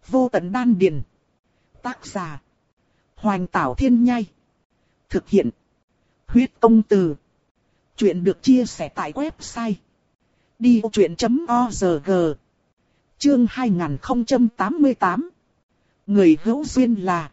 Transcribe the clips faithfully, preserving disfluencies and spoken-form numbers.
Vô tận đan điền. Tác giả. Hoành Tảo Thiên Nhai. Thực hiện. Huyết Công Từ. Chuyện được chia sẻ tại website đi vô chuyện chấm org. Chương hai nghìn không trăm tám mươi tám. Người hữu duyên là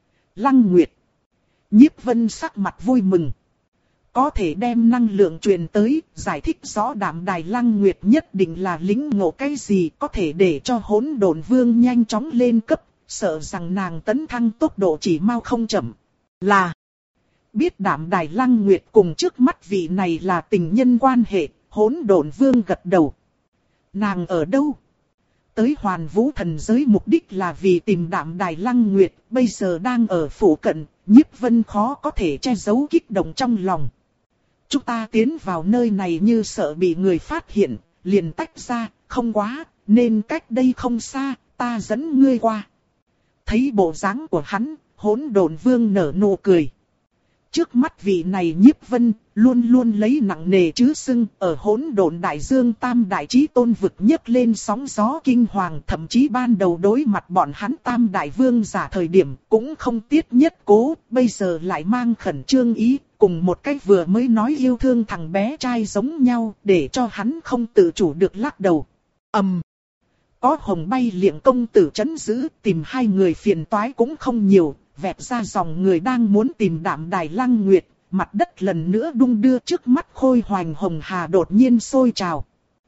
Lăng Nguyệt. Nhiếp Vân sắc mặt vui mừng. Có thể đem năng lượng truyền tới, giải thích rõ Đạm Đài Lăng Nguyệt nhất định là lĩnh ngộ cái gì có thể để cho Hỗn Độn Vương nhanh chóng lên cấp, sợ rằng nàng tấn thăng tốc độ chỉ mau không chậm. Là biết Đạm Đài Lăng Nguyệt cùng trước mắt vị này là tình nhân quan hệ, Hỗn Độn Vương gật đầu. Nàng ở đâu? Tới Hoàn Vũ thần giới mục đích là vì tìm Đạm Đài Lăng Nguyệt, bây giờ đang ở phủ cận, Nhiếp Vân khó có thể che giấu kích động trong lòng. Chúng ta tiến vào nơi này như sợ bị người phát hiện, liền tách ra, không quá, nên cách đây không xa, ta dẫn ngươi qua. Thấy bộ dáng của hắn, Hỗn Độn Vương nở nụ cười. Trước mắt vị này Nhiếp Vân, luôn luôn lấy nặng nề chứ xưng, ở Hỗn Độn Đại Dương Tam Đại Chí Tôn vực nhấc lên sóng gió kinh hoàng, thậm chí ban đầu đối mặt bọn hắn Tam Đại Vương giả thời điểm cũng không tiết nhất cố, bây giờ lại mang khẩn trương ý, cùng một cách vừa mới nói yêu thương thằng bé trai giống nhau, để cho hắn không tự chủ được lắc đầu. ầm, um, có Hồng Bay Liệng công tử trấn giữ, tìm hai người phiền toái cũng không nhiều. Vẹt ra dòng người đang muốn tìm Đạm Đài Lăng Nguyệt, mặt đất lần nữa đung đưa trước mắt Khôi Hoành Hồng Hà đột nhiên sôi trào.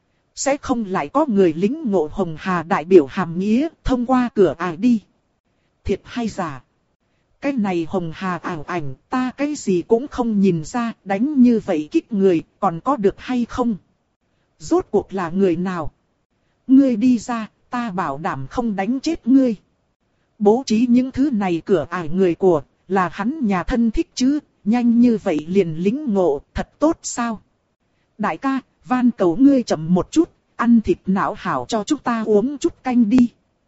Sẽ không lại có người lính ngộ Hồng Hà đại biểu hàm nghĩa, thông qua cửa ải đi. Thiệt hay giả? Cái này Hồng Hà ảo ảnh, ta cái gì cũng không nhìn ra, đánh như vậy kích người, còn có được hay không? Rốt cuộc là người nào? Ngươi đi ra, ta bảo đảm không đánh chết ngươi. Bố trí những thứ này cửa ải người của, là hắn nhà thân thích chứ, nhanh như vậy liền lính ngộ, thật tốt sao? Đại ca, van cầu ngươi chậm một chút, ăn thịt não hảo cho chúng ta uống chút canh đi.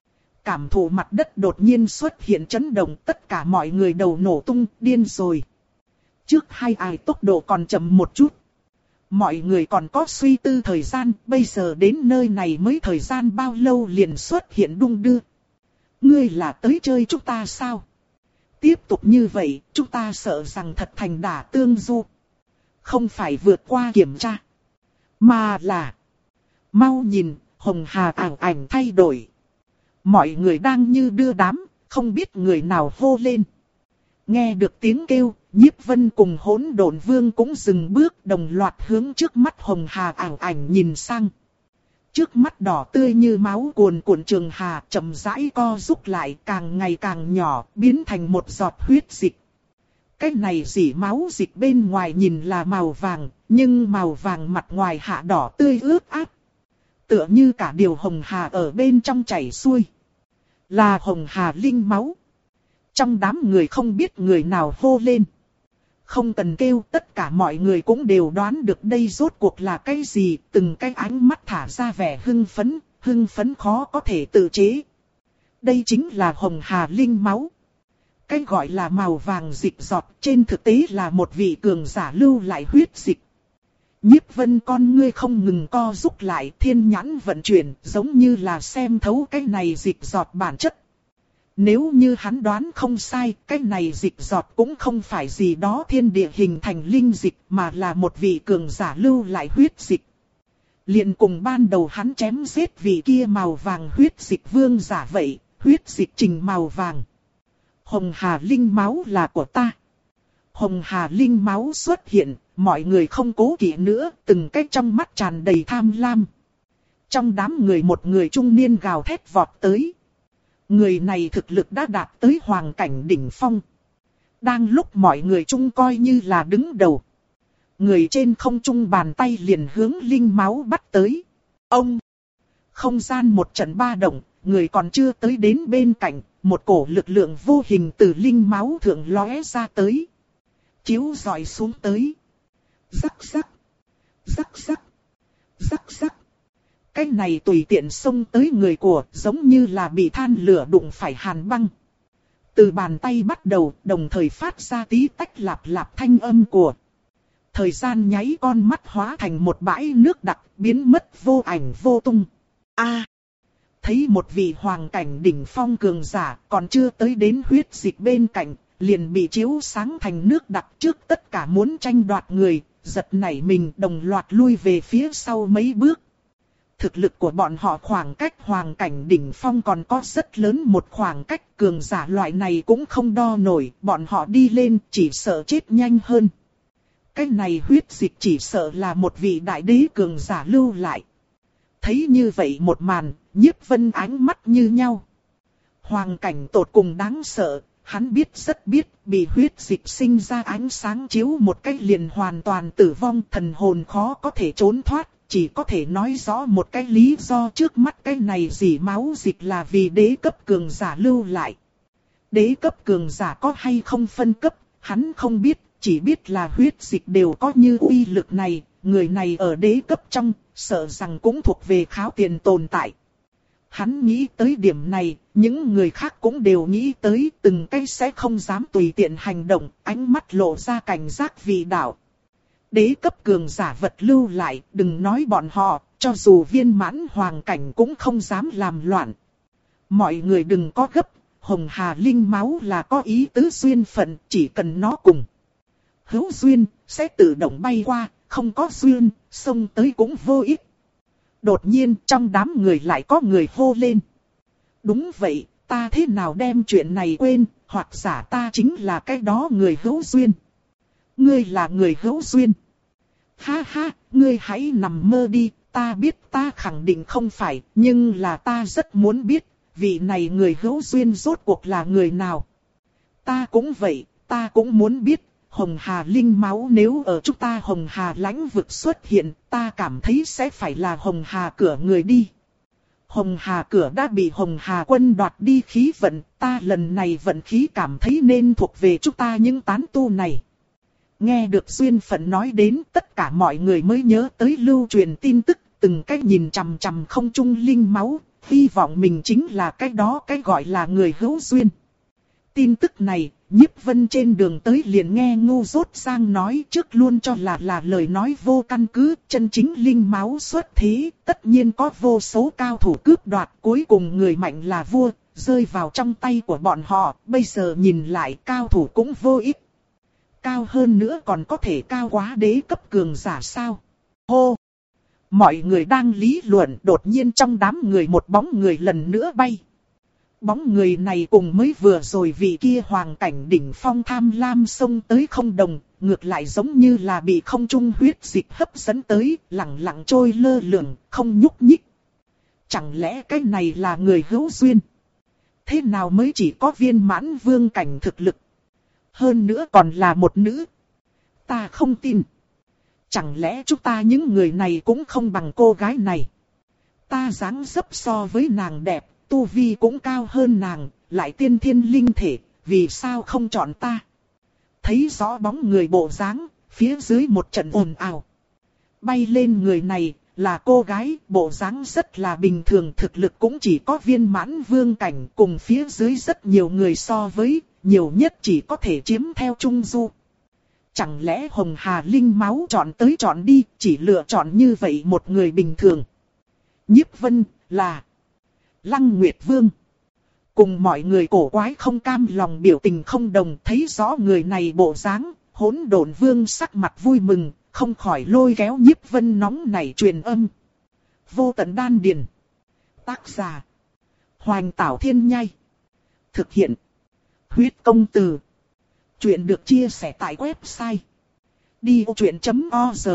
Cảm thụ mặt đất đột nhiên xuất hiện chấn động, tất cả mọi người đầu nổ tung, điên rồi. Trước hai ai tốc độ còn chậm một chút. Mọi người còn có suy tư thời gian, bây giờ đến nơi này mới thời gian bao lâu liền xuất hiện đung đưa. Ngươi là tới chơi chúng ta sao? Tiếp tục như vậy, chúng ta sợ rằng thật thành đả tương du. Không phải vượt qua kiểm tra, mà là mau nhìn, Hồng Hà ảo ảnh thay đổi. Mọi người đang như đưa đám, không biết người nào hô lên. Nghe được tiếng kêu, Nhiếp Vân cùng Hỗn Độn Vương cũng dừng bước, đồng loạt hướng trước mắt Hồng Hà ảo ảnh nhìn sang. Trước mắt đỏ tươi như máu cuồn cuộn trường hà chậm rãi co rút lại, càng ngày càng nhỏ, biến thành một giọt huyết dịch. Cái này dỉ máu dịch bên ngoài nhìn là màu vàng, nhưng màu vàng mặt ngoài hạ đỏ tươi ướt át. Tựa như cả điều Hồng Hà ở bên trong chảy xuôi. Là Hồng Hà linh máu. Trong đám người không biết người nào hô lên. Không cần kêu, tất cả mọi người cũng đều đoán được đây rốt cuộc là cái gì, từng cái ánh mắt thả ra vẻ hưng phấn, hưng phấn khó có thể tự chế. Đây chính là Hồng Hà linh máu. Cái gọi là màu vàng dịch giọt, trên thực tế là một vị cường giả lưu lại huyết dịch. Nhiếp Vân con ngươi không ngừng co rút lại, thiên nhãn vận chuyển, giống như là xem thấu cái này dịch giọt bản chất. Nếu như hắn đoán không sai, cái này dịch giọt cũng không phải gì đó thiên địa hình thành linh dịch, mà là một vị cường giả lưu lại huyết dịch. Liền cùng ban đầu hắn chém giết vị kia màu vàng huyết dịch vương giả vậy, huyết dịch trình màu vàng. Hồng Hà linh máu là của ta. Hồng Hà linh máu xuất hiện, mọi người không cố kỵ nữa, từng cái trong mắt tràn đầy tham lam. Trong đám người một người trung niên gào thét vọt tới. Người này thực lực đã đạt tới hoàng cảnh đỉnh phong. Đang lúc mọi người chung coi như là đứng đầu. Người trên không trung bàn tay liền hướng linh máu bắt tới. Ông! Không gian một trận ba động, người còn chưa tới đến bên cạnh, một cổ lực lượng vô hình từ linh máu thượng lóe ra tới. Chiếu rọi xuống tới. Rắc rắc! Rắc rắc! Rắc rắc! Cái này tùy tiện xông tới người của, giống như là bị than lửa đụng phải hàn băng. Từ bàn tay bắt đầu, đồng thời phát ra tí tách lạp lạp thanh âm của. Thời gian nháy con mắt hóa thành một bãi nước đặc, biến mất vô ảnh vô tung. A! thấy một vị hoàng cảnh đỉnh phong cường giả còn chưa tới đến huyết dịch bên cạnh, liền bị chiếu sáng thành nước đặc trước tất cả muốn tranh đoạt người, giật nảy mình đồng loạt lui về phía sau mấy bước. Thực lực của bọn họ khoảng cách hoàng cảnh đỉnh phong còn có rất lớn một khoảng cách, cường giả loại này cũng không đo nổi, bọn họ đi lên chỉ sợ chết nhanh hơn. Cái này huyết dịch chỉ sợ là một vị đại đế cường giả lưu lại. Thấy như vậy một màn, Nhiếp Vân ánh mắt như nhau. Hoàng cảnh tột cùng đáng sợ, hắn biết rất biết, bị huyết dịch sinh ra ánh sáng chiếu một cách liền hoàn toàn tử vong, thần hồn khó có thể trốn thoát, chỉ có thể nói rõ một cái lý do trước mắt cái này gì máu dịch là vì đế cấp cường giả lưu lại. Đế cấp cường giả có hay không phân cấp, hắn không biết, chỉ biết là huyết dịch đều có như uy lực này, người này ở đế cấp trong, sợ rằng cũng thuộc về kháo tiền tồn tại. Hắn nghĩ tới điểm này, những người khác cũng đều nghĩ tới, từng cái sẽ không dám tùy tiện hành động, ánh mắt lộ ra cảnh giác vì đạo. Đế cấp cường giả vật lưu lại, đừng nói bọn họ, cho dù viên mãn hoàng cảnh cũng không dám làm loạn. Mọi người đừng có gấp, Hồng Hà Linh máu là có ý tứ duyên phận, chỉ cần nó cùng hữu duyên, sẽ tự động bay qua, không có duyên, xông tới cũng vô ích. Đột nhiên trong đám người lại có người hô lên. Đúng vậy, ta thế nào đem chuyện này quên, hoặc giả ta chính là cái đó người hữu duyên. Ngươi là người hữu duyên. Ha ha, ngươi hãy nằm mơ đi, ta biết ta khẳng định không phải, nhưng là ta rất muốn biết, vị này người hữu duyên rốt cuộc là người nào. Ta cũng vậy, ta cũng muốn biết. Hồng Hà Linh máu nếu ở chúng ta Hồng Hà lãnh vực xuất hiện, ta cảm thấy sẽ phải là Hồng Hà cửa người đi. Hồng Hà cửa đã bị Hồng Hà quân đoạt đi khí vận, ta lần này vận khí cảm thấy nên thuộc về chúng ta những tán tu này. Nghe được duyên phận nói đến, tất cả mọi người mới nhớ tới lưu truyền tin tức, từng cách nhìn chằm chằm không trung linh máu, hy vọng mình chính là cái đó cái gọi là người hữu duyên. Tin tức này, Nhiếp Vân trên đường tới liền nghe ngu dốt sang nói trước luôn cho là là lời nói vô căn cứ, chân chính linh máu xuất thế, tất nhiên có vô số cao thủ cướp đoạt, cuối cùng người mạnh là vua, rơi vào trong tay của bọn họ, bây giờ nhìn lại cao thủ cũng vô ích. Cao hơn nữa còn có thể cao quá đế cấp cường giả sao? Hô! Mọi người đang lý luận, đột nhiên trong đám người một bóng người lần nữa bay. Bóng người này cùng mới vừa rồi vị kia hoàng cảnh đỉnh phong tham lam xông tới không đồng, ngược lại giống như là bị không trung huyết dịch hấp dẫn tới, lặng lặng trôi lơ lửng, không nhúc nhích. Chẳng lẽ cái này là người hữu duyên? Thế nào mới chỉ có viên mãn vương cảnh thực lực? Hơn nữa còn là một nữ. Ta không tin. Chẳng lẽ chúng ta những người này cũng không bằng cô gái này? Ta dáng dấp so với nàng đẹp. Tu vi cũng cao hơn nàng, lại tiên thiên linh thể, vì sao không chọn ta? Thấy rõ bóng người bộ dáng, phía dưới một trận ồn ào. Bay lên người này, là cô gái, bộ dáng rất là bình thường, thực lực cũng chỉ có viên mãn vương cảnh, cùng phía dưới rất nhiều người so với, nhiều nhất chỉ có thể chiếm theo trung du. Chẳng lẽ Hồng Hà Linh máu chọn tới chọn đi, chỉ lựa chọn như vậy một người bình thường? Nhiếp Vân, là Lăng Nguyệt Vương. Cùng mọi người cổ quái không cam lòng biểu tình không đồng, thấy rõ người này bộ dáng, Hỗn Độn Vương sắc mặt vui mừng, không khỏi lôi kéo Nhiếp Vân nóng nảy truyền âm. Vô Tận Đan Điền. Tác giả: Hoành Tảo Thiên Nhai. Thực hiện: Huyết Công Từ. Chuyện được chia sẻ tại website đi vô chuyện chấm org.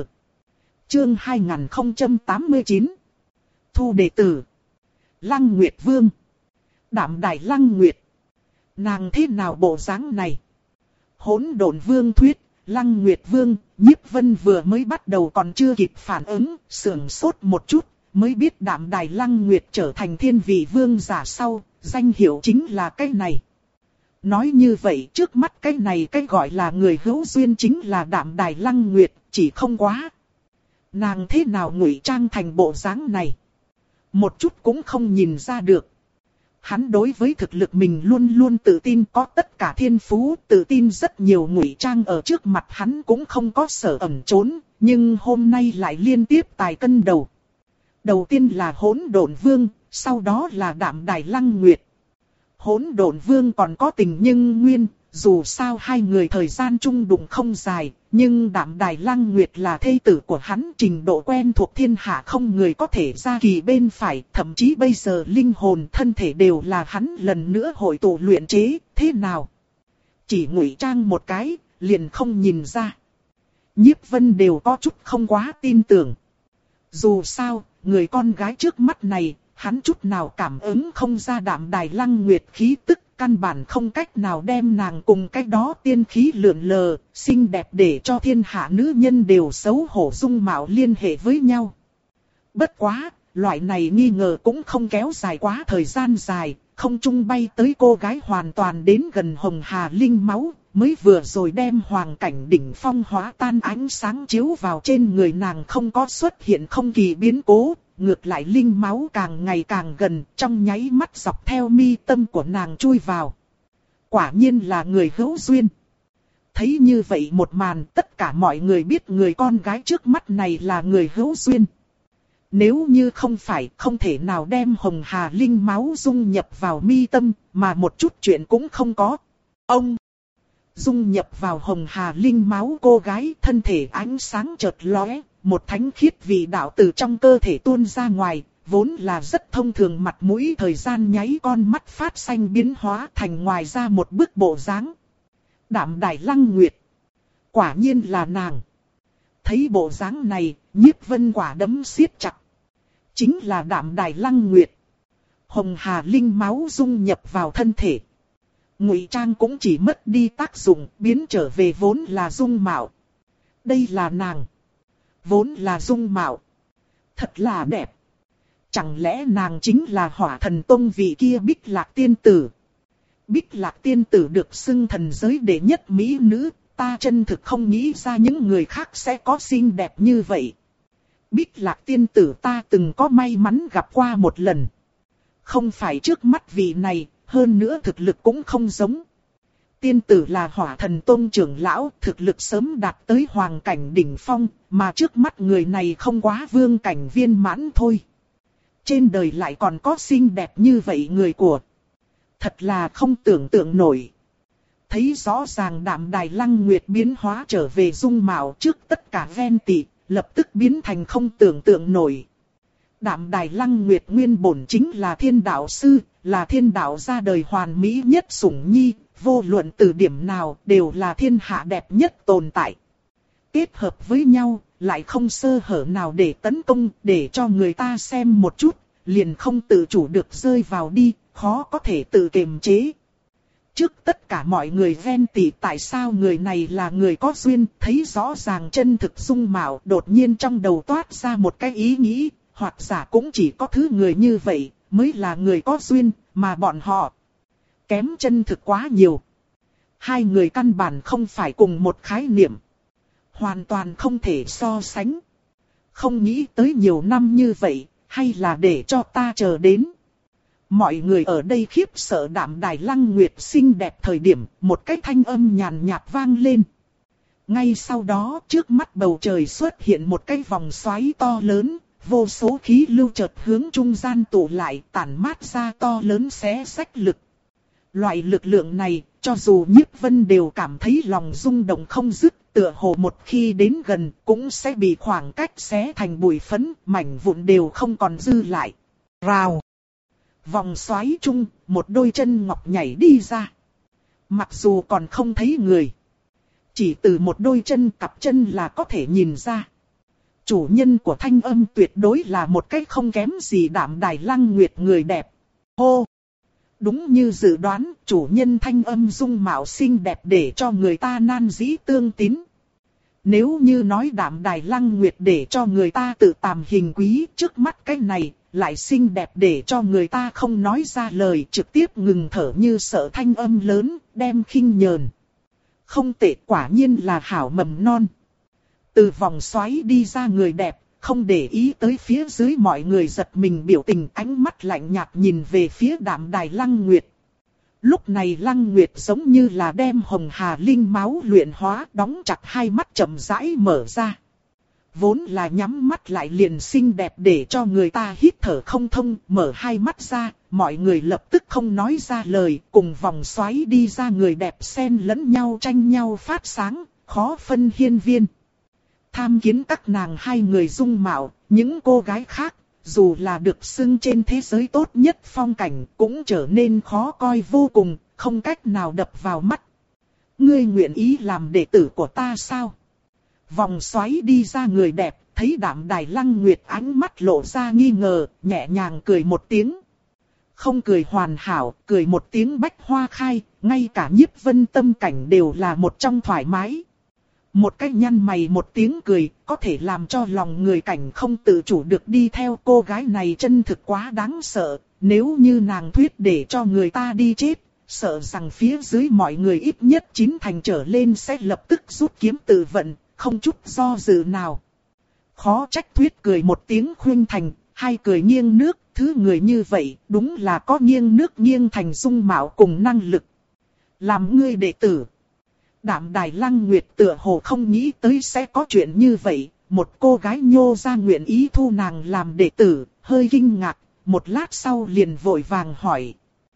Chương hai nghìn không trăm tám mươi chín. Thu đệ tử. Lăng Nguyệt Vương. Đạm Đài Lăng Nguyệt. Nàng thế nào bộ dáng này? Hỗn Độn Vương thuyết, Lăng Nguyệt Vương, Nhiếp Vân vừa mới bắt đầu còn chưa kịp phản ứng, sưởng sốt một chút, mới biết Đạm Đài Lăng Nguyệt trở thành thiên vị vương giả sau, danh hiệu chính là cái này. Nói như vậy trước mắt cái này cái gọi là người hữu duyên chính là Đạm Đài Lăng Nguyệt, chỉ không quá. Nàng thế nào ngụy trang thành bộ dáng này? Một chút cũng không nhìn ra được. Hắn đối với thực lực mình luôn luôn tự tin, có tất cả thiên phú, tự tin rất nhiều, ngụy trang ở trước mặt hắn cũng không có sở ẩn trốn, nhưng hôm nay lại liên tiếp tài cân đầu. Đầu tiên là Hỗn Độn Vương, sau đó là Đạm Đài Lăng Nguyệt. Hỗn Độn Vương còn có Tình Nhưng Nguyên, dù sao hai người thời gian chung đụng không dài, nhưng Đạm Đài Lăng Nguyệt là thê tử của hắn, trình độ quen thuộc thiên hạ không người có thể ra kỳ bên phải, thậm chí bây giờ linh hồn thân thể đều là hắn lần nữa hội tụ luyện chế, thế nào? Chỉ ngụy trang một cái, liền không nhìn ra. Nhiếp Vân đều có chút không quá tin tưởng. Dù sao, người con gái trước mắt này, hắn chút nào cảm ứng không ra Đạm Đài Lăng Nguyệt khí tức, căn bản không cách nào đem nàng cùng cái đó tiên khí lượn lờ, xinh đẹp để cho thiên hạ nữ nhân đều xấu hổ dung mạo liên hệ với nhau. Bất quá, loại này nghi ngờ cũng không kéo dài quá thời gian dài, không trung bay tới cô gái hoàn toàn đến gần Hồng Hà Linh máu, mới vừa rồi đem hoàng cảnh đỉnh phong hóa tan ánh sáng chiếu vào trên người nàng không có xuất hiện không kỳ biến cố. Ngược lại linh máu càng ngày càng gần, trong nháy mắt dọc theo mi tâm của nàng chui vào. Quả nhiên là người hữu duyên. Thấy như vậy một màn, tất cả mọi người biết người con gái trước mắt này là người hữu duyên. Nếu như không phải, không thể nào đem Hồng Hà Linh máu dung nhập vào mi tâm, mà một chút chuyện cũng không có. Ông dung nhập vào Hồng Hà Linh máu cô gái, thân thể ánh sáng chợt lóe. Một thánh khiết vị đạo từ trong cơ thể tuôn ra ngoài, vốn là rất thông thường mặt mũi thời gian nháy con mắt phát xanh biến hóa thành ngoài ra một bức bộ dáng. Đạm Đài Lăng Nguyệt. Quả nhiên là nàng. Thấy bộ dáng này, Nhiếp Vân quả đấm siết chặt. Chính là Đạm Đài Lăng Nguyệt. Hồng Hà Linh máu dung nhập vào thân thể. Ngụy trang cũng chỉ mất đi tác dụng, biến trở về vốn là dung mạo. Đây là nàng. Vốn là dung mạo. Thật là đẹp. Chẳng lẽ nàng chính là Hỏa Thần Tông vị kia Bích Lạc Tiên Tử? Bích Lạc Tiên Tử được xưng thần giới đệ nhất mỹ nữ, ta chân thực không nghĩ ra những người khác sẽ có xinh đẹp như vậy. Bích Lạc Tiên Tử ta từng có may mắn gặp qua một lần. Không phải trước mắt vị này, hơn nữa thực lực cũng không giống. Tiên tử là Hỏa Thần Tông trưởng lão, thực lực sớm đạt tới hoàng cảnh đỉnh phong, mà trước mắt người này không quá vương cảnh viên mãn thôi. Trên đời lại còn có xinh đẹp như vậy người của. Thật là không tưởng tượng nổi. Thấy rõ ràng Đạm Đài Lăng Nguyệt biến hóa trở về dung mạo trước tất cả ven tị, lập tức biến thành không tưởng tượng nổi. Đạm Đài Lăng Nguyệt nguyên bổn chính là thiên đạo sư, là thiên đạo ra đời hoàn mỹ nhất sủng nhi. Vô luận từ điểm nào đều là thiên hạ đẹp nhất tồn tại. Kết hợp với nhau, lại không sơ hở nào để tấn công, để cho người ta xem một chút, liền không tự chủ được rơi vào đi, khó có thể tự kiềm chế. Trước tất cả mọi người ghen tị tại sao người này là người có duyên, thấy rõ ràng chân thực dung mạo, đột nhiên trong đầu toát ra một cái ý nghĩ, hoặc giả cũng chỉ có thứ người như vậy, mới là người có duyên, mà bọn họ kém chân thực quá nhiều. Hai người căn bản không phải cùng một khái niệm. Hoàn toàn không thể so sánh. Không nghĩ tới nhiều năm như vậy, hay là để cho ta chờ đến. Mọi người ở đây khiếp sợ Đạm Đài Lăng Nguyệt xinh đẹp thời điểm, một cái thanh âm nhàn nhạt vang lên. Ngay sau đó, trước mắt bầu trời xuất hiện một cái vòng xoáy to lớn, vô số khí lưu chợt hướng trung gian tụ lại, tản mát ra to lớn xé xách lực. Loại lực lượng này, cho dù Nhiếp Vân đều cảm thấy lòng rung động không dứt, tựa hồ một khi đến gần cũng sẽ bị khoảng cách xé thành bụi phấn, mảnh vụn đều không còn dư lại. Rào! Vòng xoáy chung, một đôi chân ngọc nhảy đi ra. Mặc dù còn không thấy người, chỉ từ một đôi chân cặp chân là có thể nhìn ra. Chủ nhân của thanh âm tuyệt đối là một cái không kém gì Đạm Đài Lăng Nguyệt người đẹp. Hô! Đúng như dự đoán, chủ nhân thanh âm dung mạo xinh đẹp để cho người ta nan dĩ tương tín. Nếu như nói Đạm Đài Lăng Nguyệt để cho người ta tự tàm hình quý, trước mắt cái này, lại xinh đẹp để cho người ta không nói ra lời, trực tiếp ngừng thở như sợ thanh âm lớn, đem khinh nhờn. Không tệ, quả nhiên là hảo mầm non. Từ vòng xoáy đi ra người đẹp, không để ý tới phía dưới mọi người giật mình biểu tình, ánh mắt lạnh nhạt nhìn về phía Đạm Đài Lăng Nguyệt. Lúc này Lăng Nguyệt giống như là đem Hồng Hà Linh máu luyện hóa, đóng chặt hai mắt chậm rãi mở ra. vốn là nhắm mắt lại liền xinh đẹp để cho người ta hít thở không thông, mở hai mắt ra, mọi người lập tức không nói ra lời, cùng vòng xoáy đi ra người đẹp xen lẫn nhau tranh nhau phát sáng, khó phân hiên viên. Tham kiến các nàng hai người dung mạo, những cô gái khác, dù là được xưng trên thế giới tốt nhất phong cảnh, cũng trở nên khó coi vô cùng, không cách nào đập vào mắt. Ngươi nguyện ý làm đệ tử của ta sao? Vòng xoáy đi ra người đẹp, thấy Đạm Đài Lăng Nguyệt ánh mắt lộ ra nghi ngờ, nhẹ nhàng cười một tiếng. Không cười hoàn hảo, cười một tiếng bách hoa khai, ngay cả Nhiếp Vân tâm cảnh đều là một trong thoải mái. Một cái nhăn mày một tiếng cười, có thể làm cho lòng người cảnh không tự chủ được đi theo cô gái này chân thực quá đáng sợ. Nếu như nàng thuyết để cho người ta đi chết, sợ rằng phía dưới mọi người ít nhất chín thành trở lên sẽ lập tức rút kiếm tự vận, không chút do dự nào. Khó trách thuyết cười một tiếng khuyên thành, hai cười nghiêng nước, thứ người như vậy đúng là có nghiêng nước nghiêng thành dung mạo cùng năng lực. Làm ngươi đệ tử. Đạm Đài Lăng Nguyệt tựa hồ không nghĩ tới sẽ có chuyện như vậy, một cô gái nhô ra nguyện ý thu nàng làm đệ tử, hơi kinh ngạc, một lát sau liền vội vàng hỏi.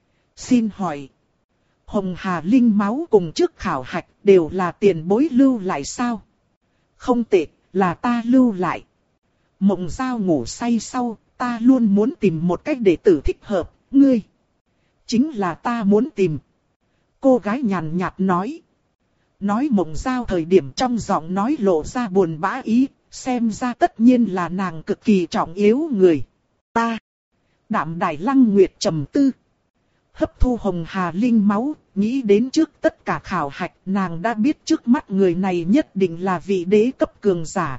Xin hỏi, Hồng Hà Linh máu cùng trước khảo hạch đều là tiền bối lưu lại sao? Không tệ, là ta lưu lại. Mộng Giao ngủ say sau, ta luôn muốn tìm một cách đệ tử thích hợp, ngươi. Chính là ta muốn tìm. Cô gái nhàn nhạt nói. Nói Mộng Giao thời điểm trong giọng nói lộ ra buồn bã ý, xem ra tất nhiên là nàng cực kỳ trọng yếu người. Ta. Đạm Đài Lăng Nguyệt trầm tư. Hấp thu Hồng Hà Linh máu, nghĩ đến trước tất cả khảo hạch, nàng đã biết trước mắt người này nhất định là vị đế cấp cường giả.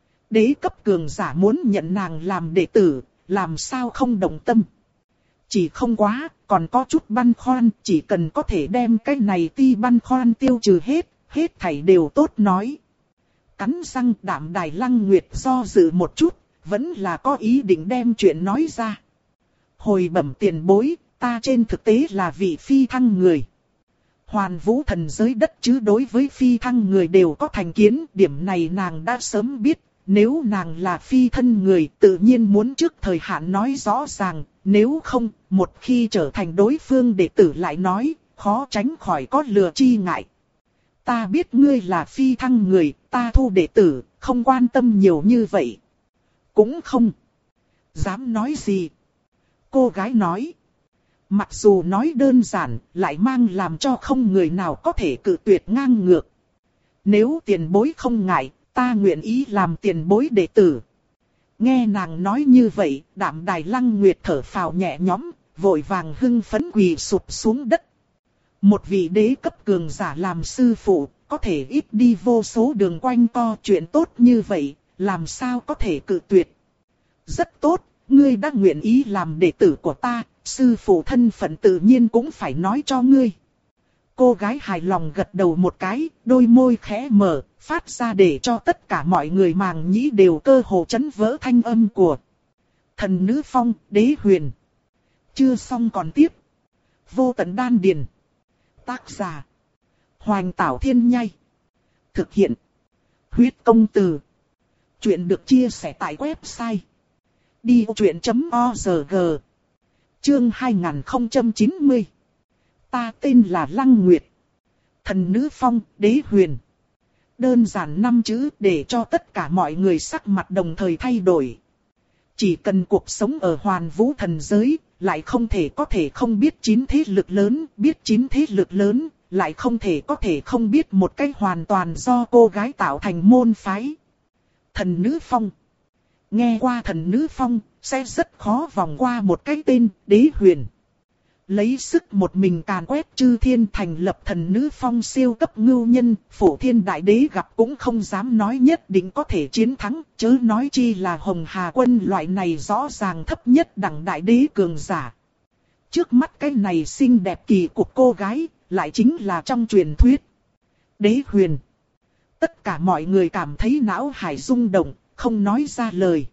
Đế cấp cường giả muốn nhận nàng làm đệ tử, làm sao không động tâm. Chỉ không quá, còn có chút băn khoăn, chỉ cần có thể đem cái này ti băn khoăn tiêu trừ hết, hết thảy đều tốt nói. Cắn răng Đạm Đài Lăng Nguyệt do dự một chút, vẫn là có ý định đem chuyện nói ra. Hồi bẩm tiền bối, ta trên thực tế là vị phi thăng người. Hoàn Vũ thần giới đất chứ đối với phi thăng người đều có thành kiến, điểm này nàng đã sớm biết. Nếu nàng là phi thân người tự nhiên muốn trước thời hạn nói rõ ràng, nếu không, một khi trở thành đối phương đệ tử lại nói, khó tránh khỏi có lừa chi ngại. Ta biết ngươi là phi thăng người, ta thu đệ tử, không quan tâm nhiều như vậy. Cũng không dám nói gì. Cô gái nói. Mặc dù nói đơn giản, lại mang làm cho không người nào có thể cự tuyệt ngang ngược. Nếu tiền bối không ngại, ta nguyện ý làm tiền bối đệ tử. Nghe nàng nói như vậy, Đạm Đài Lăng Nguyệt thở phào nhẹ nhõm, vội vàng hưng phấn quỳ sụp xuống đất. Một vị đế cấp cường giả làm sư phụ, có thể ít đi vô số đường quanh co, chuyện tốt như vậy, làm sao có thể cự tuyệt. Rất tốt, ngươi đã nguyện ý làm đệ tử của ta, sư phụ thân phận tự nhiên cũng phải nói cho ngươi. Cô gái hài lòng gật đầu một cái, đôi môi khẽ mở, phát ra để cho tất cả mọi người màng nhĩ đều cơ hồ chấn vỡ thanh âm của Thần Nữ Phong, Đế Huyền. Chưa xong còn tiếp. Vô Tận Đan Điền. Tác giả Hoành Tảo Thiên Nhai. Thực hiện Huyết Công Từ. Chuyện được chia sẻ tại website đi ô chuyện chấm org. Chương hai nghìn không trăm chín mươi. Ta tên là Lăng Nguyệt. Thần Nữ Phong, Đế Huyền. Đơn giản năm chữ để cho tất cả mọi người sắc mặt đồng thời thay đổi. Chỉ cần cuộc sống ở Hoàn Vũ thần giới, lại không thể có thể không biết chín thế lực lớn, biết chín thế lực lớn, lại không thể có thể không biết một cách hoàn toàn do cô gái tạo thành môn phái. Thần Nữ Phong. Nghe qua Thần Nữ Phong, sẽ rất khó vòng qua một cái tên, Đế Huyền. Lấy sức một mình càn quét chư thiên thành lập Thần Nữ Phong siêu cấp ngưu nhân, Phổ Thiên Đại Đế gặp cũng không dám nói nhất định có thể chiến thắng, chớ nói chi là Hồng Hà Quân loại này rõ ràng thấp nhất đẳng Đại Đế cường giả. Trước mắt cái này xinh đẹp kỳ cục cô gái, lại chính là trong truyền thuyết Đế Huyền. Tất cả mọi người cảm thấy não hải rung động, không nói ra lời.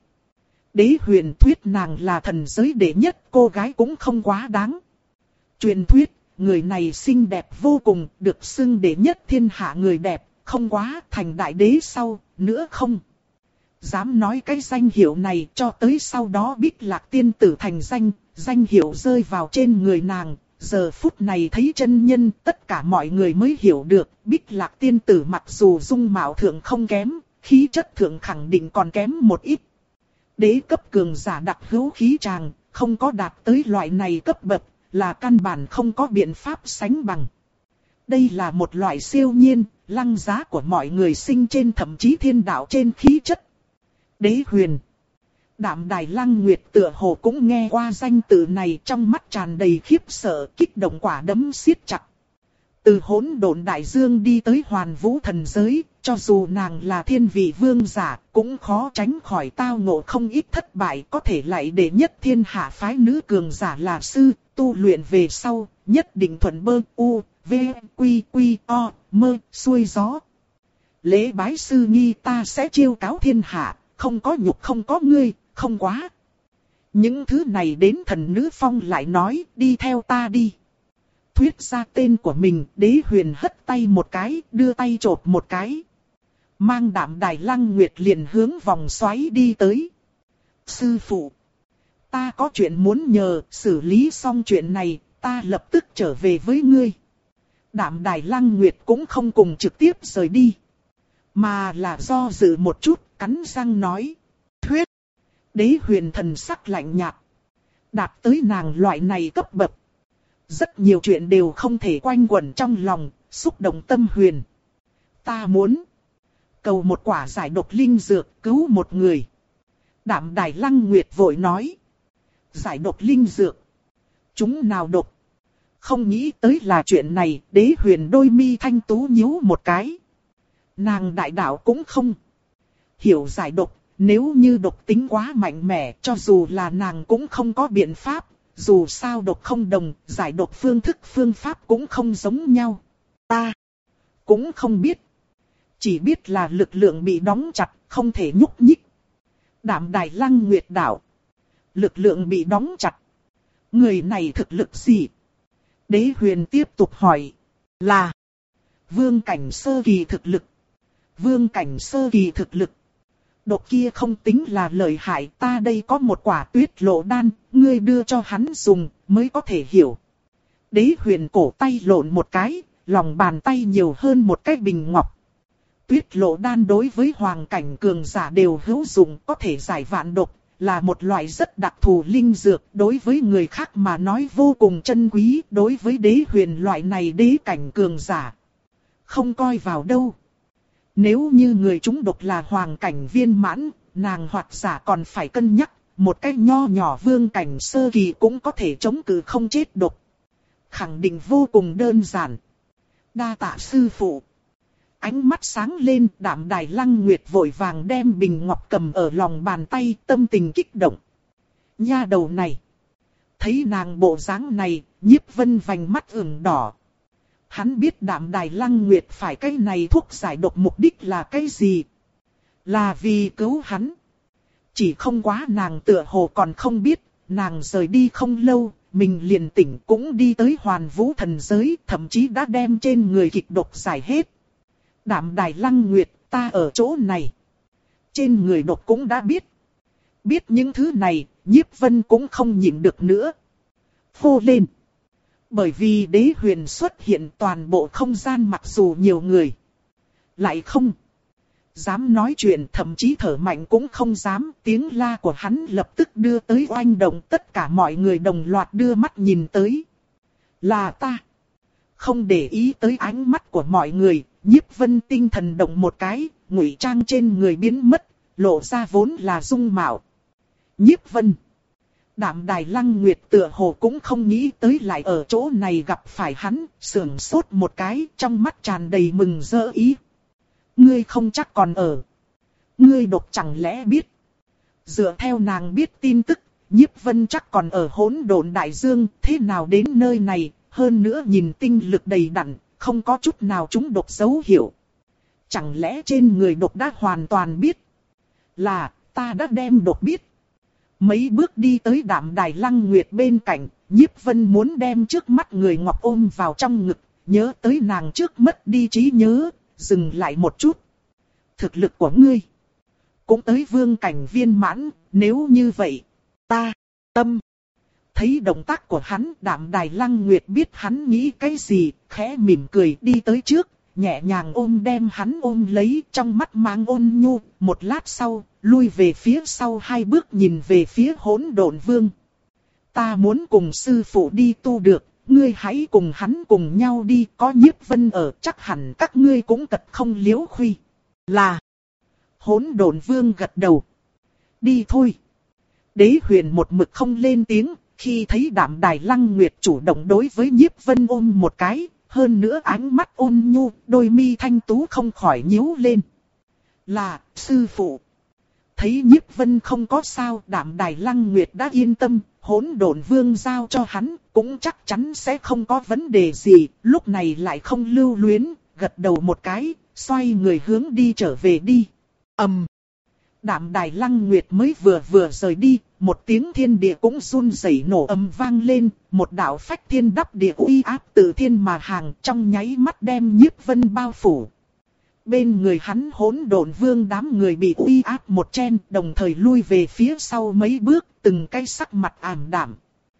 Đế Huyền thuyết nàng là thần giới đệ nhất cô gái cũng không quá đáng. Truyền thuyết, người này xinh đẹp vô cùng, được xưng đệ nhất thiên hạ người đẹp, không quá thành đại đế sau, nữa không. Dám nói cái danh hiệu này cho tới sau đó Bích Lạc tiên tử thành danh, danh hiệu rơi vào trên người nàng. Giờ phút này thấy chân nhân, tất cả mọi người mới hiểu được, Bích Lạc tiên tử mặc dù dung mạo thượng không kém, khí chất thượng khẳng định còn kém một ít. Đế cấp cường giả đặc hữu khí tràng, không có đạt tới loại này cấp bậc, là căn bản không có biện pháp sánh bằng. Đây là một loại siêu nhiên, lăng giá của mọi người sinh trên thậm chí thiên đạo trên khí chất. Đế huyền. Đạm Đài Lăng Nguyệt tựa hồ cũng nghe qua danh tự này, trong mắt tràn đầy khiếp sợ, kích động quả đấm siết chặt. Từ hỗn độn đại dương đi tới hoàn vũ thần giới, cho dù nàng là thiên vị vương giả, cũng khó tránh khỏi tao ngộ không ít thất bại, có thể lại để nhất thiên hạ phái nữ cường giả là sư, tu luyện về sau, nhất định thuận bơ u, v, quy quy o, mơ, xuôi gió. Lễ bái sư nghi ta sẽ chiêu cáo thiên hạ, không có nhục không có ngươi, không quá. Những thứ này đến thần nữ phong lại nói, đi theo ta đi. Thuyết ra tên của mình, Đế huyền hất tay một cái, đưa tay chộp một cái. Mang Đạm Đài Lăng Nguyệt liền hướng vòng xoáy đi tới. Sư phụ, ta có chuyện muốn nhờ, xử lý xong chuyện này, ta lập tức trở về với ngươi. Đạm Đài Lăng Nguyệt cũng không cùng trực tiếp rời đi, mà là do dự một chút, cắn răng nói. Thuyết. Đế huyền thần sắc lạnh nhạt. Đạt tới nàng loại này cấp bậc, rất nhiều chuyện đều không thể quanh quẩn trong lòng, xúc động tâm huyền. Ta muốn cầu một quả giải độc linh dược, cứu một người. Đạm Đài Lăng Nguyệt vội nói. Giải độc linh dược? Chúng nào độc? Không nghĩ tới là chuyện này, Đế huyền đôi mi thanh tú nhíu một cái. Nàng đại đạo cũng không hiểu giải độc, nếu như độc tính quá mạnh mẽ, cho dù là nàng cũng không có biện pháp. Dù sao độc không đồng, giải độc phương thức phương pháp cũng không giống nhau. Ta cũng không biết. Chỉ biết là lực lượng bị đóng chặt, không thể nhúc nhích. Đạm Đài Lăng Nguyệt đạo. Lực lượng bị đóng chặt. Người này thực lực gì? Đế huyền tiếp tục hỏi. Là vương cảnh sơ kỳ thực lực. Vương cảnh sơ kỳ thực lực. Độc kia không tính là lợi hại, ta đây có một quả tuyết lộ đan, ngươi đưa cho hắn dùng, mới có thể hiểu. Đế huyền cổ tay lộn một cái, lòng bàn tay nhiều hơn một cái bình ngọc. Tuyết lộ đan đối với hoàng cảnh cường giả đều hữu dụng, có thể giải vạn độc, là một loại rất đặc thù linh dược, đối với người khác mà nói vô cùng chân quý, đối với đế huyền loại này đế cảnh cường giả. Không coi vào đâu. Nếu như người chúng độc là hoàng cảnh viên mãn, nàng hoặc giả còn phải cân nhắc, một cái nho nhỏ vương cảnh sơ kỳ cũng có thể chống cự không chết độc. Khẳng định vô cùng đơn giản. Đa tạ sư phụ. Ánh mắt sáng lên, Đạm Đài Lăng Nguyệt vội vàng đem bình ngọc cầm ở lòng bàn tay, tâm tình kích động. Nha đầu này. Thấy nàng bộ dáng này, Nhiếp Vân vành mắt ửng đỏ. Hắn biết Đạm Đài Lăng Nguyệt phải cái này thuốc giải độc mục đích là cái gì? Là vì cứu hắn. Chỉ không quá nàng tựa hồ còn không biết, nàng rời đi không lâu, mình liền tỉnh cũng đi tới hoàn vũ thần giới, thậm chí đã đem trên người kịch độc giải hết. Đạm Đài Lăng Nguyệt, ta ở chỗ này. Trên người độc cũng đã biết. Biết những thứ này, Nhiếp Vân cũng không nhịn được nữa. Hô lên. Bởi vì đế huyền xuất hiện, toàn bộ không gian mặc dù nhiều người, lại không dám nói chuyện, thậm chí thở mạnh cũng không dám. Tiếng la của hắn lập tức đưa tới oanh động, tất cả mọi người đồng loạt đưa mắt nhìn tới. Là ta. Không để ý tới ánh mắt của mọi người, Nhiếp Vân tinh thần động một cái, ngụy trang trên người biến mất, lộ ra vốn là dung mạo. Nhiếp Vân. Đạm Đài Lăng Nguyệt tựa hồ cũng không nghĩ tới lại ở chỗ này gặp phải hắn, sưởng sốt một cái, trong mắt tràn đầy mừng rỡ ý. Ngươi không chắc còn ở. Ngươi độc chẳng lẽ biết. Dựa theo nàng biết tin tức, Nhiếp Vân chắc còn ở hỗn độn đại dương, thế nào đến nơi này, hơn nữa nhìn tinh lực đầy đặn, không có chút nào trúng độc dấu hiệu. Chẳng lẽ trên người độc đã hoàn toàn biết. Là, ta đã đem độc biết. Mấy bước đi tới Đạm Đài Lăng Nguyệt bên cạnh, Nhiếp Vân muốn đem trước mắt người ngọc ôm vào trong ngực, nhớ tới nàng trước mất đi trí nhớ, dừng lại một chút. Thực lực của ngươi cũng tới vương cảnh viên mãn, nếu như vậy, ta, tâm. Thấy động tác của hắn, Đạm Đài Lăng Nguyệt biết hắn nghĩ cái gì, khẽ mỉm cười đi tới trước, nhẹ nhàng ôm đem hắn ôm lấy, trong mắt mang ôn nhu, một lát sau, lui về phía sau hai bước nhìn về phía Hỗn Độn Vương. Ta muốn cùng sư phụ đi tu được, ngươi hãy cùng hắn cùng nhau đi, có Nhiếp Vân ở chắc hẳn các ngươi cũng cật không liễu khuy. Là. Hỗn Độn Vương gật đầu. Đi thôi. Đế Huyền một mực không lên tiếng, khi thấy Đạm Đài Lăng Nguyệt chủ động đối với Nhiếp Vân ôm một cái, hơn nữa ánh mắt ôn nhu, đôi mi thanh tú không khỏi nhíu lên. Là, sư phụ. Thấy Nhiếp Vân không có sao, Đạm Đài Lăng Nguyệt đã yên tâm, Hỗn Độn Vương giao cho hắn, cũng chắc chắn sẽ không có vấn đề gì, lúc này lại không lưu luyến, gật đầu một cái, xoay người hướng đi trở về đi. ầm, um. Đạm Đài Lăng Nguyệt mới vừa vừa rời đi, một tiếng thiên địa cũng run rẩy nổ ầm vang lên, một đạo phách thiên đắp địa uy áp từ thiên mà hàng trong nháy mắt đem Nhiếp Vân bao phủ. Bên người hắn Hỗn Độn Vương đám người bị uy áp một chen, đồng thời lui về phía sau mấy bước, từng cái sắc mặt ảm đạm.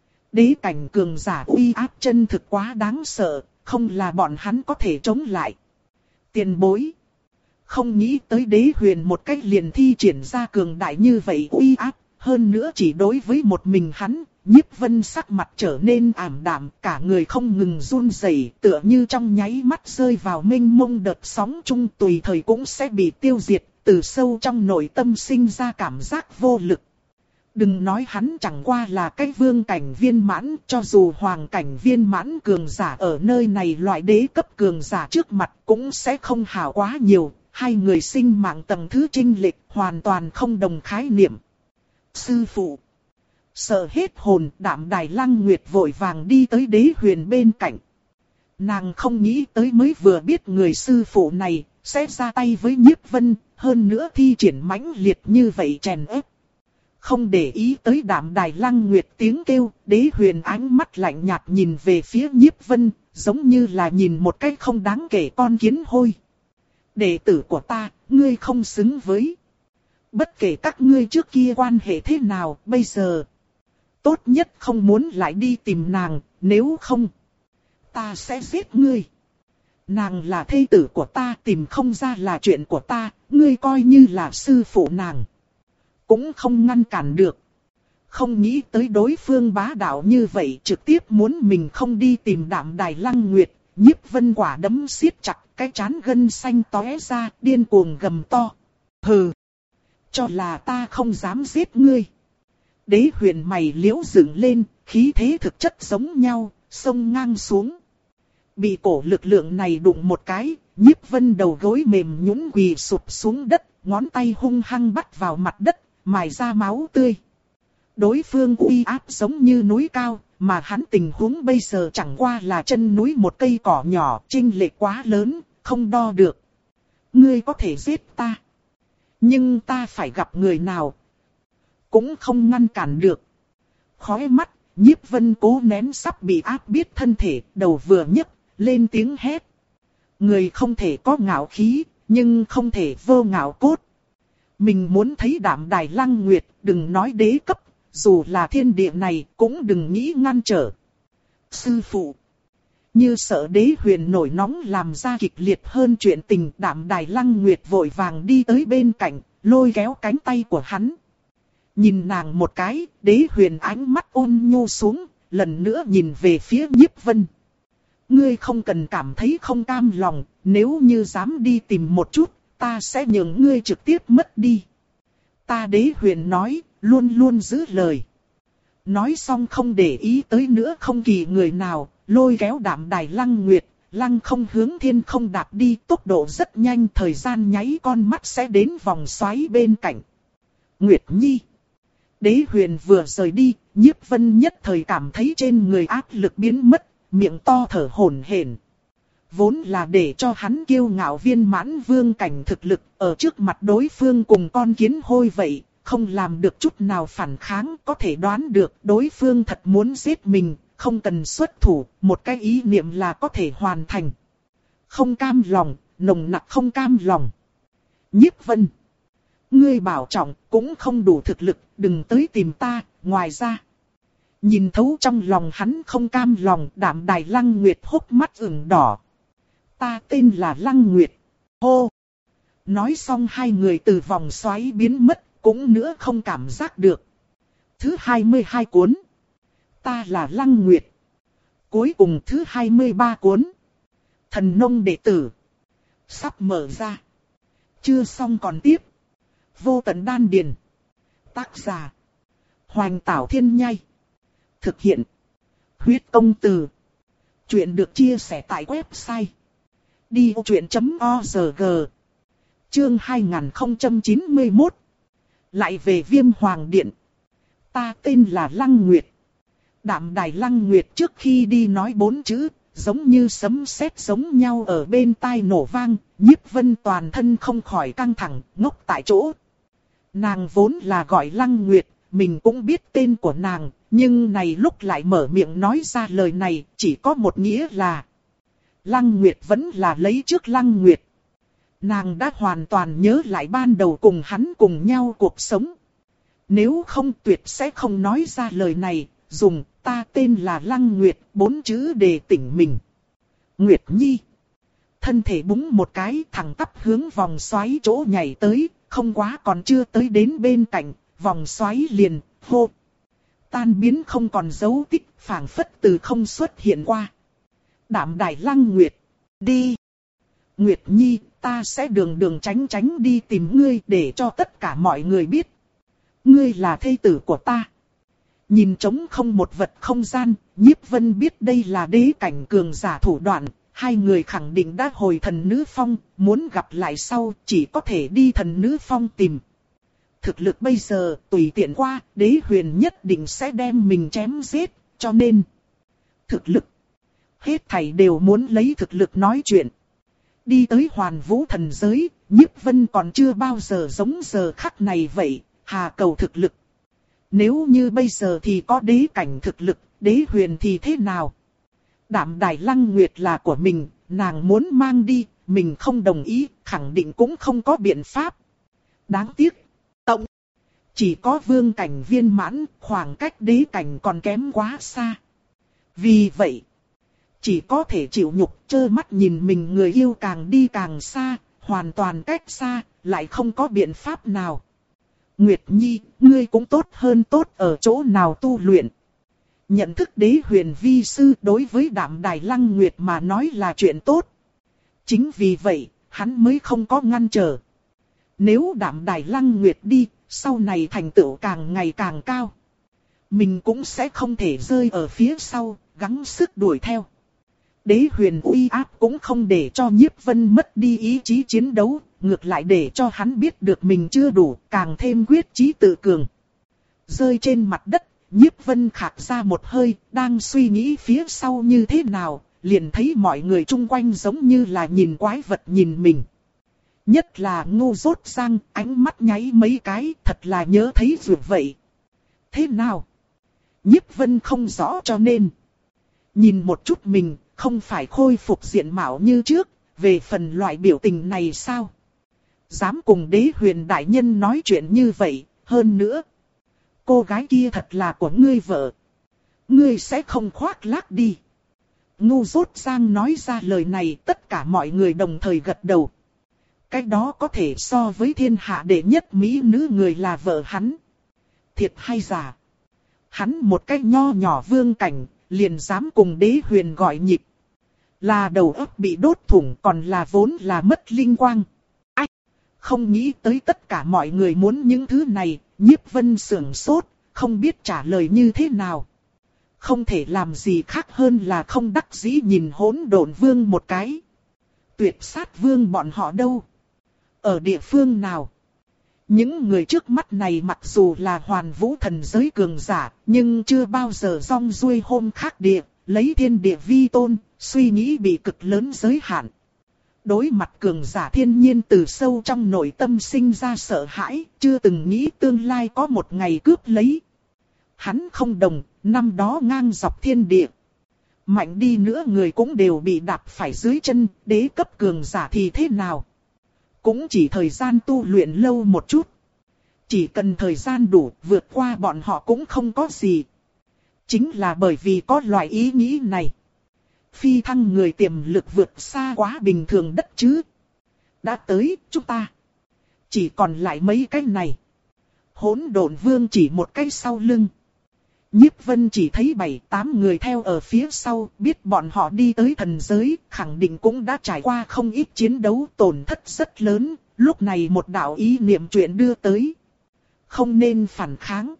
Đế cảnh cường giả uy áp chân thực quá đáng sợ, không là bọn hắn có thể chống lại. Tiền bối. Không nghĩ tới Đế Huyền một cách liền thi triển ra cường đại như vậy uy áp, hơn nữa chỉ đối với một mình hắn, Nhiếp Vân sắc mặt trở nên ảm đạm, cả người không ngừng run rẩy, tựa như trong nháy mắt rơi vào mênh mông đợt sóng chung tùy thời cũng sẽ bị tiêu diệt, từ sâu trong nội tâm sinh ra cảm giác vô lực. Đừng nói hắn chẳng qua là cái vương cảnh viên mãn, cho dù hoàng cảnh viên mãn cường giả ở nơi này loại đế cấp cường giả trước mặt cũng sẽ không hảo quá nhiều, hai người sinh mạng tầng thứ chênh lệch hoàn toàn không đồng khái niệm. Sư phụ. Sợ hết hồn, Đạm Đài Lăng Nguyệt vội vàng đi tới Đế Huyền bên cạnh. Nàng không nghĩ tới mới vừa biết người sư phụ này sẽ ra tay với Nhiếp Vân, hơn nữa thi triển mãnh liệt như vậy chèn ép. Không để ý tới Đạm Đài Lăng Nguyệt tiếng kêu, Đế Huyền ánh mắt lạnh nhạt nhìn về phía Nhiếp Vân, giống như là nhìn một cái không đáng kể con kiến hôi. Đệ tử của ta, ngươi không xứng với. Bất kể các ngươi trước kia quan hệ thế nào, bây giờ tốt nhất không muốn lại đi tìm nàng, nếu không, ta sẽ giết ngươi. Nàng là thê tử của ta, tìm không ra là chuyện của ta, ngươi coi như là sư phụ nàng, cũng không ngăn cản được. Không nghĩ tới đối phương bá đạo như vậy, trực tiếp muốn mình không đi tìm Đạm Đài Lăng Nguyệt. Nhiếp Vân quả đấm siết chặt, cái trán gân xanh tóe ra, điên cuồng gầm to. Hừ, cho là ta không dám giết ngươi. Đế Huyền mày liễu dựng lên, khí thế thực chất giống nhau, xông ngang xuống. Bị cổ lực lượng này đụng một cái, Nhiếp Vân đầu gối mềm nhũn quỳ sụp xuống đất, ngón tay hung hăng bắt vào mặt đất, mài ra máu tươi. Đối phương uy áp giống như núi cao, mà hắn tình huống bây giờ chẳng qua là chân núi một cây cỏ nhỏ, chênh lệch quá lớn, không đo được. Ngươi có thể giết ta, nhưng ta phải gặp người nào cũng không ngăn cản được. Khóe mắt, Nhiếp Vân cố nén sắp bị áp biết thân thể, đầu vừa nhấc, lên tiếng hét. Người không thể có ngạo khí, nhưng không thể vô ngạo cốt. Mình muốn thấy Đạm Đài Lăng Nguyệt, đừng nói đế cấp, dù là thiên địa này cũng đừng nghĩ ngăn trở. Sư phụ. Như sợ Đế Huyền nổi nóng làm ra kịch liệt hơn chuyện tình, Đạm Đài Lăng Nguyệt vội vàng đi tới bên cạnh, lôi kéo cánh tay của hắn. Nhìn nàng một cái, Đế Huyền ánh mắt ôn nhu xuống, lần nữa nhìn về phía Nhiếp Vân. Ngươi không cần cảm thấy không cam lòng, nếu như dám đi tìm một chút, ta sẽ nhường ngươi trực tiếp mất đi. Ta Đế Huyền nói, luôn luôn giữ lời. Nói xong không để ý tới nữa không kỳ người nào, lôi kéo Đạm Đài Lăng Nguyệt, lăng không hướng thiên không đạp đi, tốc độ rất nhanh, thời gian nháy con mắt sẽ đến vòng xoáy bên cạnh. Nguyệt Nhi. Đế Huyền vừa rời đi, Nhiếp Vân nhất thời cảm thấy trên người áp lực biến mất, miệng to thở hổn hển. Vốn là để cho hắn kiêu ngạo viên mãn vương cảnh thực lực, ở trước mặt đối phương cùng con kiến hôi vậy, không làm được chút nào phản kháng, có thể đoán được đối phương thật muốn giết mình, không cần xuất thủ, một cái ý niệm là có thể hoàn thành. Không cam lòng, nồng nặc không cam lòng. Nhiếp Vân. Ngươi bảo trọng cũng không đủ thực lực, đừng tới tìm ta, ngoài ra. Nhìn thấu trong lòng hắn không cam lòng, Đạm Đài Lăng Nguyệt hốc mắt ửng đỏ. Ta tên là Lăng Nguyệt. Hô! Nói xong hai người từ vòng xoáy biến mất, cũng nữa không cảm giác được. Thứ hai mươi hai cuốn. Ta là Lăng Nguyệt. Cuối cùng thứ hai mươi ba cuốn. Thần nông đệ tử. Sắp mở ra. Chưa xong còn tiếp. Vô tận đan điền. Tác giả. Hoành Tảo Thiên Nhai. Thực hiện. Huyết Công Từ. Chuyện được chia sẻ tại website. đi ô chuyện chấm o rờ giê. Chương hai nghìn không trăm chín mươi mốt. Lại về Viêm Hoàng Điện. Ta tên là Lăng Nguyệt. Đạm Đài Lăng Nguyệt trước khi đi nói bốn chữ, giống như sấm sét giống nhau ở bên tai nổ vang, Nhiếp Vân toàn thân không khỏi căng thẳng, ngốc tại chỗ. Nàng vốn là gọi Lăng Nguyệt, mình cũng biết tên của nàng, nhưng này lúc lại mở miệng nói ra lời này, chỉ có một nghĩa là Lăng Nguyệt vẫn là lấy trước Lăng Nguyệt. Nàng đã hoàn toàn nhớ lại ban đầu cùng hắn cùng nhau cuộc sống. Nếu không tuyệt sẽ không nói ra lời này, dùng ta tên là Lăng Nguyệt bốn chữ để tỉnh mình. Nguyệt Nhi. Thân thể búng một cái thẳng tắp hướng vòng xoáy chỗ nhảy tới, không quá còn chưa tới đến bên cạnh, vòng xoáy liền, hô. Tan biến không còn dấu tích, phảng phất từ không xuất hiện qua. Đạm Đài Lăng Nguyệt. Đi. Nguyệt Nhi, ta sẽ đường đường tránh tránh đi tìm ngươi để cho tất cả mọi người biết. Ngươi là thê tử của ta. Nhìn trống không một vật không gian, Nhiếp Vân biết đây là đế cảnh cường giả thủ đoạn. Hai người khẳng định đã hồi thần nữ phong, muốn gặp lại sau chỉ có thể đi thần nữ phong tìm. Thực lực bây giờ tùy tiện qua, đế huyền nhất định sẽ đem mình chém giết, cho nên thực lực. Hết thảy đều muốn lấy thực lực nói chuyện. Đi tới Hoàn Vũ thần giới, Nhiếp Vân còn chưa bao giờ giống giờ khắc này vậy, hà cầu thực lực. Nếu như bây giờ thì có đế cảnh thực lực, đế huyền thì thế nào? Đạm Đài Lăng Nguyệt là của mình, nàng muốn mang đi, mình không đồng ý, khẳng định cũng không có biện pháp. Đáng tiếc, tổng, chỉ có vương cảnh viên mãn, khoảng cách đế cảnh còn kém quá xa. Vì vậy, chỉ có thể chịu nhục trơ mắt nhìn mình người yêu càng đi càng xa, hoàn toàn cách xa, lại không có biện pháp nào. Nguyệt Nhi, ngươi cũng tốt hơn tốt ở chỗ nào tu luyện. Nhận thức đế huyền vi sư đối với Đạm Đài Lăng Nguyệt mà nói là chuyện tốt. Chính vì vậy, hắn mới không có ngăn trở. Nếu Đạm Đài Lăng Nguyệt đi, sau này thành tựu càng ngày càng cao. Mình cũng sẽ không thể rơi ở phía sau, gắng sức đuổi theo. Đế huyền uy áp cũng không để cho Nhiếp Vân mất đi ý chí chiến đấu, ngược lại để cho hắn biết được mình chưa đủ, càng thêm quyết chí tự cường. Rơi trên mặt đất, Nhiếp Vân khạc ra một hơi, đang suy nghĩ phía sau như thế nào, liền thấy mọi người chung quanh giống như là nhìn quái vật nhìn mình. Nhất là Ngô Rốt Giang, ánh mắt nháy mấy cái, thật là nhớ thấy rồi vậy. Thế nào? Nhiếp Vân không rõ cho nên. Nhìn một chút mình, không phải khôi phục diện mạo như trước, về phần loại biểu tình này sao? Dám cùng đế huyền đại nhân nói chuyện như vậy, hơn nữa. Cô gái kia thật là của ngươi vợ. Ngươi sẽ không khoác lác đi. Ngu Rốt Giang nói ra lời này, tất cả mọi người đồng thời gật đầu. Cái đó có thể so với thiên hạ đệ nhất mỹ nữ người là vợ hắn. Thiệt hay giả? Hắn một cái nho nhỏ vương cảnh, liền dám cùng đế huyền gọi nhịp. Là đầu óc bị đốt thủng, còn là vốn là mất linh quang. Ách! Không nghĩ tới tất cả mọi người muốn những thứ này, Nhiếp Vân sửng sốt, không biết trả lời như thế nào. Không thể làm gì khác hơn là không đắc dĩ nhìn Hỗn Độn Vương một cái. Tuyệt Sát Vương bọn họ đâu? Ở địa phương nào? Những người trước mắt này mặc dù là Hoàn Vũ thần giới cường giả, nhưng chưa bao giờ rong ruôi hôm khác địa, lấy thiên địa vi tôn, suy nghĩ bị cực lớn giới hạn. Đối mặt cường giả thiên nhiên từ sâu trong nội tâm sinh ra sợ hãi, chưa từng nghĩ tương lai có một ngày cướp lấy. Hắn không đồng, năm đó ngang dọc thiên địa. Mạnh đi nữa người cũng đều bị đạp phải dưới chân, đế cấp cường giả thì thế nào? Cũng chỉ thời gian tu luyện lâu một chút. Chỉ cần thời gian đủ, vượt qua bọn họ cũng không có gì. Chính là bởi vì có loại ý nghĩ này. Phi thăng người tiềm lực vượt xa quá bình thường đất chứ. Đã tới, chúng ta. Chỉ còn lại mấy cái này. Hỗn độn vương chỉ một cái sau lưng. Nhiếp Vân chỉ thấy bảy tám người theo ở phía sau, biết bọn họ đi tới thần giới, khẳng định cũng đã trải qua không ít chiến đấu tổn thất rất lớn. Lúc này một đạo ý niệm chuyện đưa tới. Không nên phản kháng.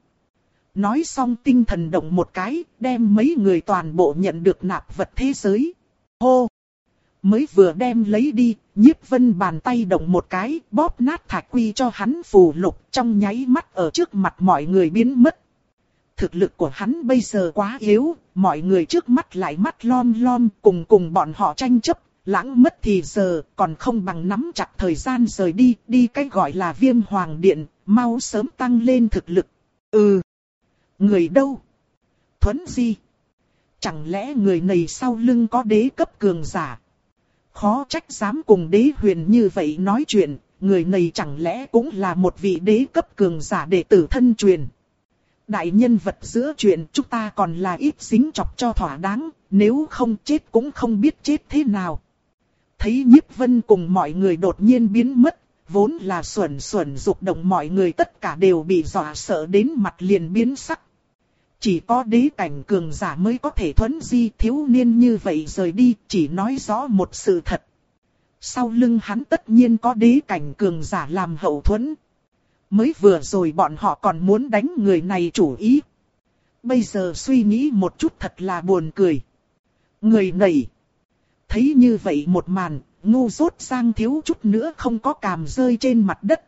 Nói xong tinh thần động một cái, đem mấy người toàn bộ nhận được nạp vật thế giới. Hô! Mới vừa đem lấy đi, Nhiếp Vân bàn tay động một cái, bóp nát thạch quy cho hắn phù lục, trong nháy mắt ở trước mặt mọi người biến mất. Thực lực của hắn bây giờ quá yếu, mọi người trước mắt lại mắt lom lom, cùng cùng bọn họ tranh chấp, lãng mất thì giờ, còn không bằng nắm chặt thời gian rời đi, đi cái gọi là Viêm Hoàng Điện, mau sớm tăng lên thực lực. Ừ. Người đâu? Thuấn Di. Chẳng lẽ người này sau lưng có đế cấp cường giả? Khó trách dám cùng đế huyền như vậy nói chuyện, người này chẳng lẽ cũng là một vị đế cấp cường giả đệ tử thân truyền. Đại nhân vật giữa chuyện chúng ta còn là ít dính chọc cho thỏa đáng, nếu không chết cũng không biết chết thế nào. Thấy Nhiếp Vân cùng mọi người đột nhiên biến mất, vốn là xuẩn xuẩn dục động mọi người tất cả đều bị dọa sợ đến mặt liền biến sắc. Chỉ có đế cảnh cường giả mới có thể thuấn di, thiếu niên như vậy rời đi, chỉ nói rõ một sự thật. Sau lưng hắn tất nhiên có đế cảnh cường giả làm hậu thuẫn. Mới vừa rồi bọn họ còn muốn đánh người này chủ ý. Bây giờ suy nghĩ một chút thật là buồn cười. Người này. Thấy như vậy một màn, ngu dốt sang thiếu chút nữa không có càm rơi trên mặt đất.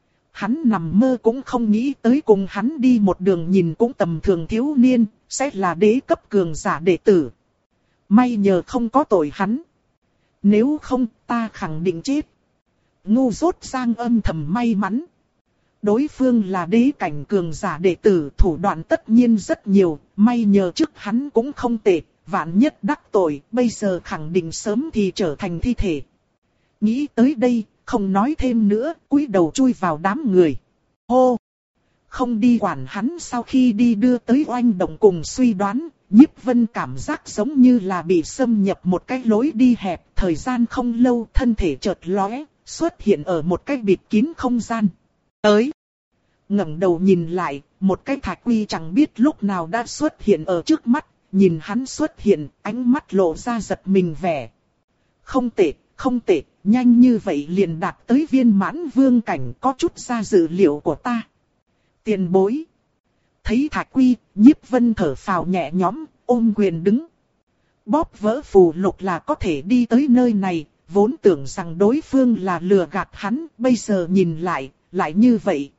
Hắn nằm mơ cũng không nghĩ tới cùng hắn đi một đường nhìn cũng tầm thường thiếu niên, sẽ là đế cấp cường giả đệ tử. May nhờ không có tội hắn. Nếu không ta khẳng định chết. Ngu dốt sang âm thầm may mắn. Đối phương là đế cảnh cường giả đệ tử, thủ đoạn tất nhiên rất nhiều, may nhờ trước hắn cũng không tệ, vạn nhất đắc tội, bây giờ khẳng định sớm thì trở thành thi thể. Nghĩ tới đây, không nói thêm nữa, cúi đầu chui vào đám người. Hô! Không đi quản hắn sau khi đi đưa tới oanh động cùng suy đoán, Nhiếp Vân cảm giác giống như là bị xâm nhập một cái lối đi hẹp, thời gian không lâu thân thể chợt lóe, xuất hiện ở một cái bịt kín không gian. Tới! Ngẩng đầu nhìn lại, một cái thạch quy chẳng biết lúc nào đã xuất hiện ở trước mắt, nhìn hắn xuất hiện, ánh mắt lộ ra giật mình vẻ. Không tệ, không tệ, nhanh như vậy liền đạt tới viên mãn vương cảnh, có chút ra dự liệu của ta. Tiền bối. Thấy thạch quy, Nhiếp Vân thở phào nhẹ nhõm, ôm quyền đứng. Bóp vỡ phù lục là có thể đi tới nơi này, vốn tưởng rằng đối phương là lừa gạt hắn, bây giờ nhìn lại, lại như vậy.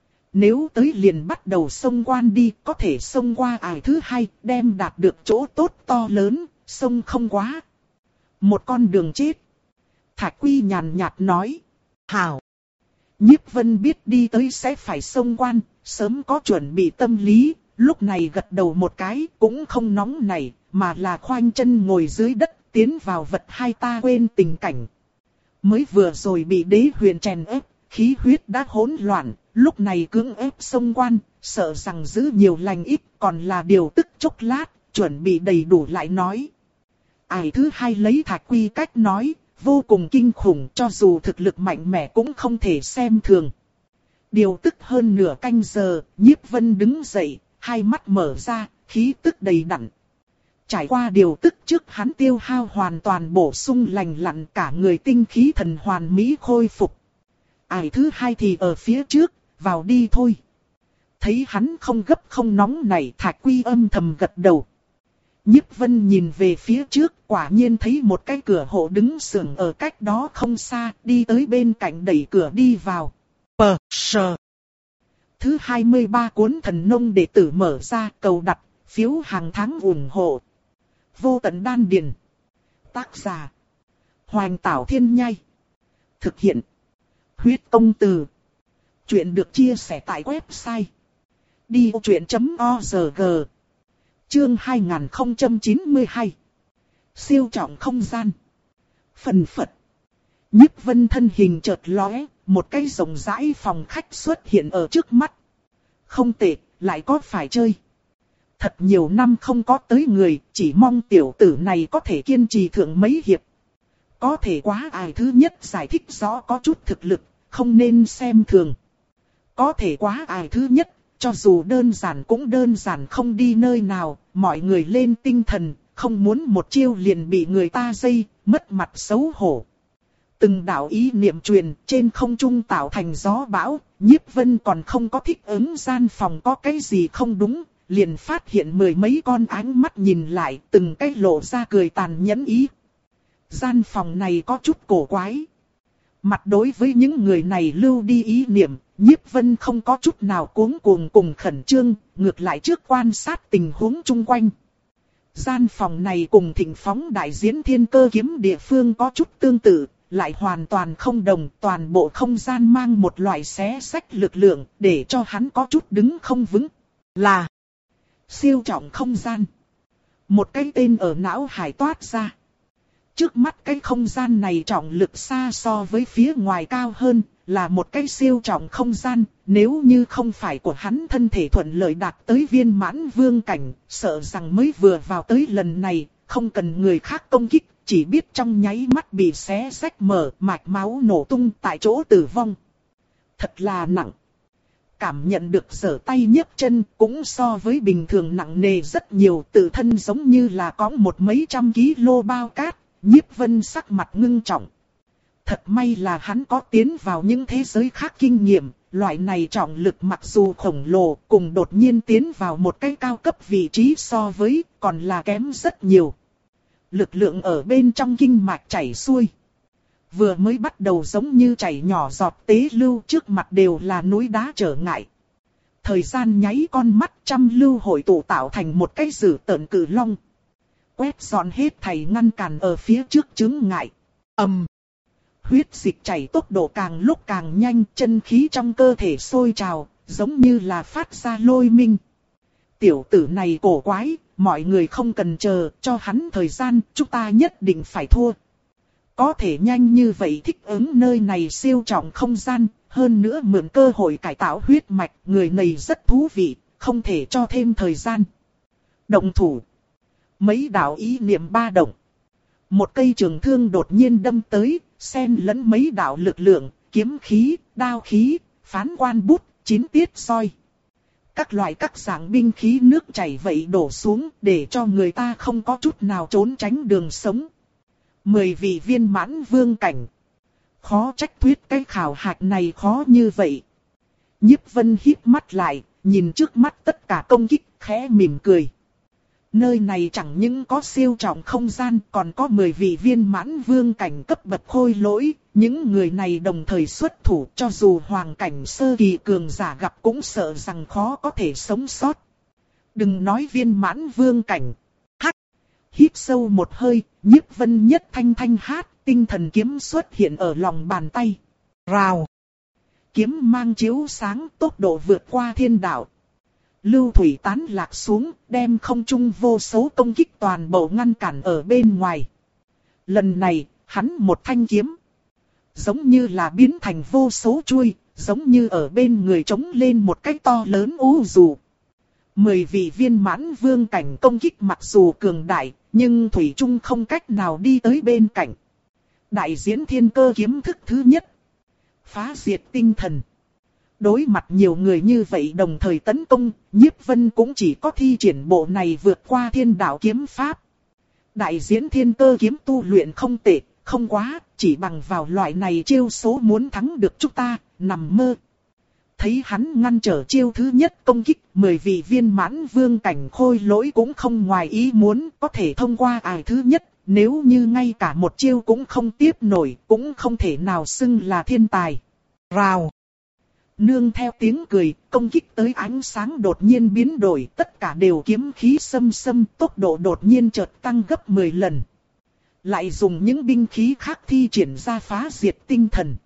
Nếu tới liền bắt đầu xông quan đi, có thể xông qua ải thứ hai, đem đạt được chỗ tốt to lớn, xông không quá. Một con đường chết. Thạch quy nhàn nhạt nói. Hảo. Nhiếp Vân biết đi tới sẽ phải xông quan, sớm có chuẩn bị tâm lý, lúc này gật đầu một cái, cũng không nóng nảy, mà là khoanh chân ngồi dưới đất, tiến vào vật hai ta quên tình cảnh. Mới vừa rồi bị đế huyền chèn ép, khí huyết đã hỗn loạn, lúc này cưỡng ép xông quan, sợ rằng giữ nhiều lành ít, còn là điều tức chốc lát, chuẩn bị đầy đủ lại nói. Ải thứ hai lấy thạch quy cách nói, vô cùng kinh khủng, cho dù thực lực mạnh mẽ cũng không thể xem thường. Điều tức hơn nửa canh giờ, Nhiếp Vân đứng dậy, hai mắt mở ra, khí tức đầy đặn. Trải qua điều tức trước hắn tiêu hao hoàn toàn bổ sung lành lặn, cả người tinh khí thần hoàn mỹ khôi phục. Ải thứ hai thì ở phía trước, vào đi thôi. Thấy hắn không gấp không nóng này, thạch quy âm thầm gật đầu. Nhiếp Vân nhìn về phía trước, quả nhiên thấy một cái cửa hộ đứng sưởng ở cách đó không xa, đi tới bên cạnh đẩy cửa đi vào. Pờ, sờ. Thứ hai mươi ba cuốn thần nông đệ tử mở ra, cầu đặt, phiếu hàng tháng ủng hộ. Vô tận đan điền. Tác giả. Hoành Tảo Thiên Nhai. Thực hiện. Huyết Công Từ. Chuyện được chia sẻ tại website. đi ô chuyện chấm o rờ giê. Chương hai nghìn không trăm chín mươi hai. Siêu trọng không gian. Phần phật. Nhiếp Vân thân hình chợt lóe, một cái rộng rãi phòng khách xuất hiện ở trước mắt. Không tệ, lại có phải chơi. Thật nhiều năm không có tới người, chỉ mong tiểu tử này có thể kiên trì thượng mấy hiệp. Có thể quá ai thứ nhất giải thích rõ có chút thực lực, không nên xem thường. Có thể quá ai thứ nhất, cho dù đơn giản cũng đơn giản không đi nơi nào, mọi người lên tinh thần, không muốn một chiêu liền bị người ta dây, mất mặt xấu hổ. Từng đạo ý niệm truyền trên không trung tạo thành gió bão, Nhiếp Vân còn không có thích ứng gian phòng có cái gì không đúng, liền phát hiện mười mấy con ánh mắt nhìn lại, từng cái lộ ra cười tàn nhẫn ý. Gian phòng này có chút cổ quái. Mặt đối với những người này lưu đi ý niệm, Nhiếp Vân không có chút nào cuống cuồng cùng khẩn trương, ngược lại trước quan sát tình huống chung quanh. Gian phòng này cùng Thịnh Phóng đại diễn thiên cơ kiếm địa phương có chút tương tự, lại hoàn toàn không đồng, toàn bộ không gian mang một loại xé xách lực lượng, để cho hắn có chút đứng không vững. Là siêu trọng không gian. Một cái tên ở não hải toát ra. Trước mắt cái không gian này trọng lực xa so với phía ngoài cao hơn, là một cái siêu trọng không gian, nếu như không phải của hắn thân thể thuận lợi đạt tới viên mãn vương cảnh, sợ rằng mới vừa vào tới lần này, không cần người khác công kích, chỉ biết trong nháy mắt bị xé rách mở, mạch máu nổ tung tại chỗ tử vong. Thật là nặng. Cảm nhận được giở tay nhấc chân cũng so với bình thường nặng nề rất nhiều, tự thân giống như là có một mấy trăm ký lô bao cát, Nhiếp Vân sắc mặt ngưng trọng. Thật may là hắn có tiến vào những thế giới khác kinh nghiệm, loại này trọng lực mặc dù khổng lồ cùng đột nhiên tiến vào một cái cao cấp vị trí so với còn là kém rất nhiều. Lực lượng ở bên trong kinh mạch chảy xuôi. Vừa mới bắt đầu giống như chảy nhỏ giọt tế lưu, trước mặt đều là núi đá trở ngại. Thời gian nháy con mắt, trăm lưu hội tụ tạo thành một cái dữ tợn cự long. Quét dọn hết thảy ngăn cản ở phía trước chướng ngại. Ầm. Um. Huyết dịch chảy tốc độ càng lúc càng nhanh, chân khí trong cơ thể sôi trào, giống như là phát ra lôi minh. Tiểu tử này cổ quái, mọi người không cần chờ, cho hắn thời gian, chúng ta nhất định phải thua. Có thể nhanh như vậy thích ứng nơi này siêu trọng không gian, hơn nữa mượn cơ hội cải tạo huyết mạch, người này rất thú vị, không thể cho thêm thời gian. Động thủ. Mấy đạo ý niệm ba động. Một cây trường thương đột nhiên đâm tới, xen lẫn mấy đạo lực lượng, kiếm khí, đao khí, phán quan bút, chín tiết soi. Các loại các dạng binh khí nước chảy vậy đổ xuống để cho người ta không có chút nào trốn tránh đường sống. Mười vị viên mãn vương cảnh. Khó trách thuyết cái khảo hạch này khó như vậy. Nhiếp Vân híp mắt lại, nhìn trước mắt tất cả công kích, khẽ mỉm cười. Nơi này chẳng những có siêu trọng không gian, còn có mười vị viên mãn vương cảnh cấp bậc khôi lỗi. Những người này đồng thời xuất thủ, cho dù hoàng cảnh sơ kỳ cường giả gặp cũng sợ rằng khó có thể sống sót. Đừng nói viên mãn vương cảnh. Hắc! Hít sâu một hơi, Nhiếp Vân nhất thanh thanh hát, tinh thần kiếm xuất hiện ở lòng bàn tay. Rào! Kiếm mang chiếu sáng, tốc độ vượt qua thiên đạo. Lưu thủy tán lạc xuống, đem không trung vô số công kích toàn bộ ngăn cản ở bên ngoài. Lần này, hắn một thanh kiếm. Giống như là biến thành vô số chuôi, giống như ở bên người trống lên một cái to lớn u dù. Mười vị viên mãn vương cảnh công kích mặc dù cường đại, nhưng thủy chung không cách nào đi tới bên cạnh. Đại diễn thiên cơ kiếm thức thứ nhất. Phá diệt tinh thần. Đối mặt nhiều người như vậy đồng thời tấn công, Nhiếp Vân cũng chỉ có thi triển bộ này vượt qua thiên đạo kiếm pháp. Đại diễn thiên cơ kiếm tu luyện không tệ, không quá, chỉ bằng vào loại này chiêu số muốn thắng được chúng ta, nằm mơ. Thấy hắn ngăn trở chiêu thứ nhất công kích, mười vị viên mãn vương cảnh khôi lỗi cũng không ngoài ý muốn có thể thông qua ải thứ nhất, nếu như ngay cả một chiêu cũng không tiếp nổi, cũng không thể nào xưng là thiên tài. Rào! Nương theo tiếng cười, công kích tới ánh sáng đột nhiên biến đổi, tất cả đều kiếm khí xâm xâm, tốc độ đột nhiên chợt tăng gấp mười lần. Lại dùng những binh khí khác thi triển ra phá diệt tinh thần.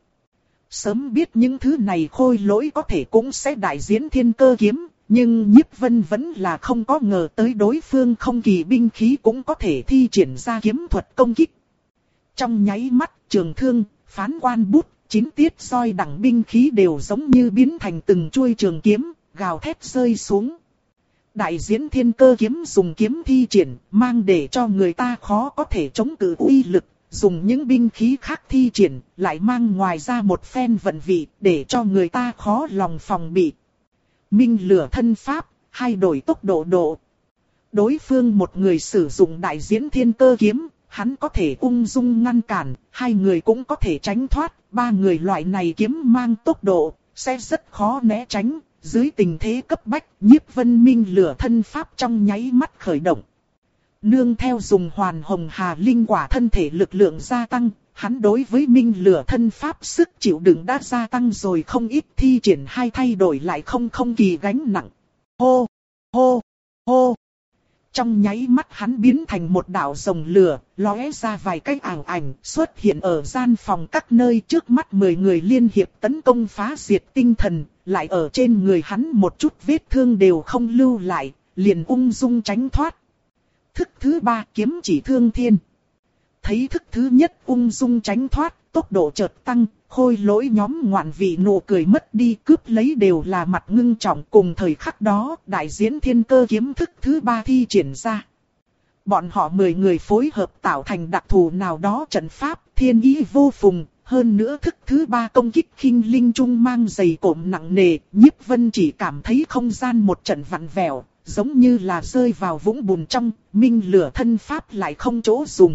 Sớm biết những thứ này khôi lỗi có thể cũng sẽ đại diễn thiên cơ kiếm, nhưng Nhiếp Vân vẫn là không có ngờ tới đối phương không kỳ binh khí cũng có thể thi triển ra kiếm thuật công kích. Trong nháy mắt, trường thương, phán quan bút, chín tiết soi đẳng binh khí đều giống như biến thành từng chuôi trường kiếm, gào thét rơi xuống. Đại diễn thiên cơ kiếm dùng kiếm thi triển, mang để cho người ta khó có thể chống cự uy lực, dùng những binh khí khác thi triển, lại mang ngoài ra một phen vận vị, để cho người ta khó lòng phòng bị. Minh lửa thân pháp, hai đổi tốc độ độ. Đối phương một người sử dụng đại diễn thiên cơ kiếm, hắn có thể ung dung ngăn cản, hai người cũng có thể tránh thoát, ba người loại này kiếm mang tốc độ, sẽ rất khó né tránh. Dưới tình thế cấp bách, Nhiếp Vân minh lửa thân pháp trong nháy mắt khởi động. Nương theo dùng hoàn hồng hà linh quả thân thể lực lượng gia tăng, hắn đối với minh lửa thân pháp sức chịu đựng đã gia tăng rồi không ít, thi triển hai thay đổi lại không không kỳ gánh nặng. Hô, hô, hô. Trong nháy mắt hắn biến thành một đạo rồng lửa, lóe ra vài cái ảo ảnh xuất hiện ở gian phòng các nơi, trước mắt mười người liên hiệp tấn công phá diệt tinh thần, lại ở trên người hắn một chút vết thương đều không lưu lại, liền ung dung tránh thoát. Thức thứ ba kiếm chỉ thương thiên. Thấy thức thứ nhất ung dung tránh thoát, tốc độ chợt tăng, khôi lỗi nhóm ngoạn vị nụ cười mất đi, cướp lấy đều là mặt ngưng trọng. Cùng thời khắc đó, đại diễn thiên cơ kiếm thức thứ ba thi triển ra. Bọn họ mười người phối hợp tạo thành đặc thù nào đó trận pháp, thiên ý vô phùng. Hơn nữa thức thứ ba công kích khinh linh trung mang dày cộm nặng nề, Nhiếp Vân chỉ cảm thấy không gian một trận vặn vẹo, giống như là rơi vào vũng bùn trong, minh lửa thân pháp lại không chỗ dùng.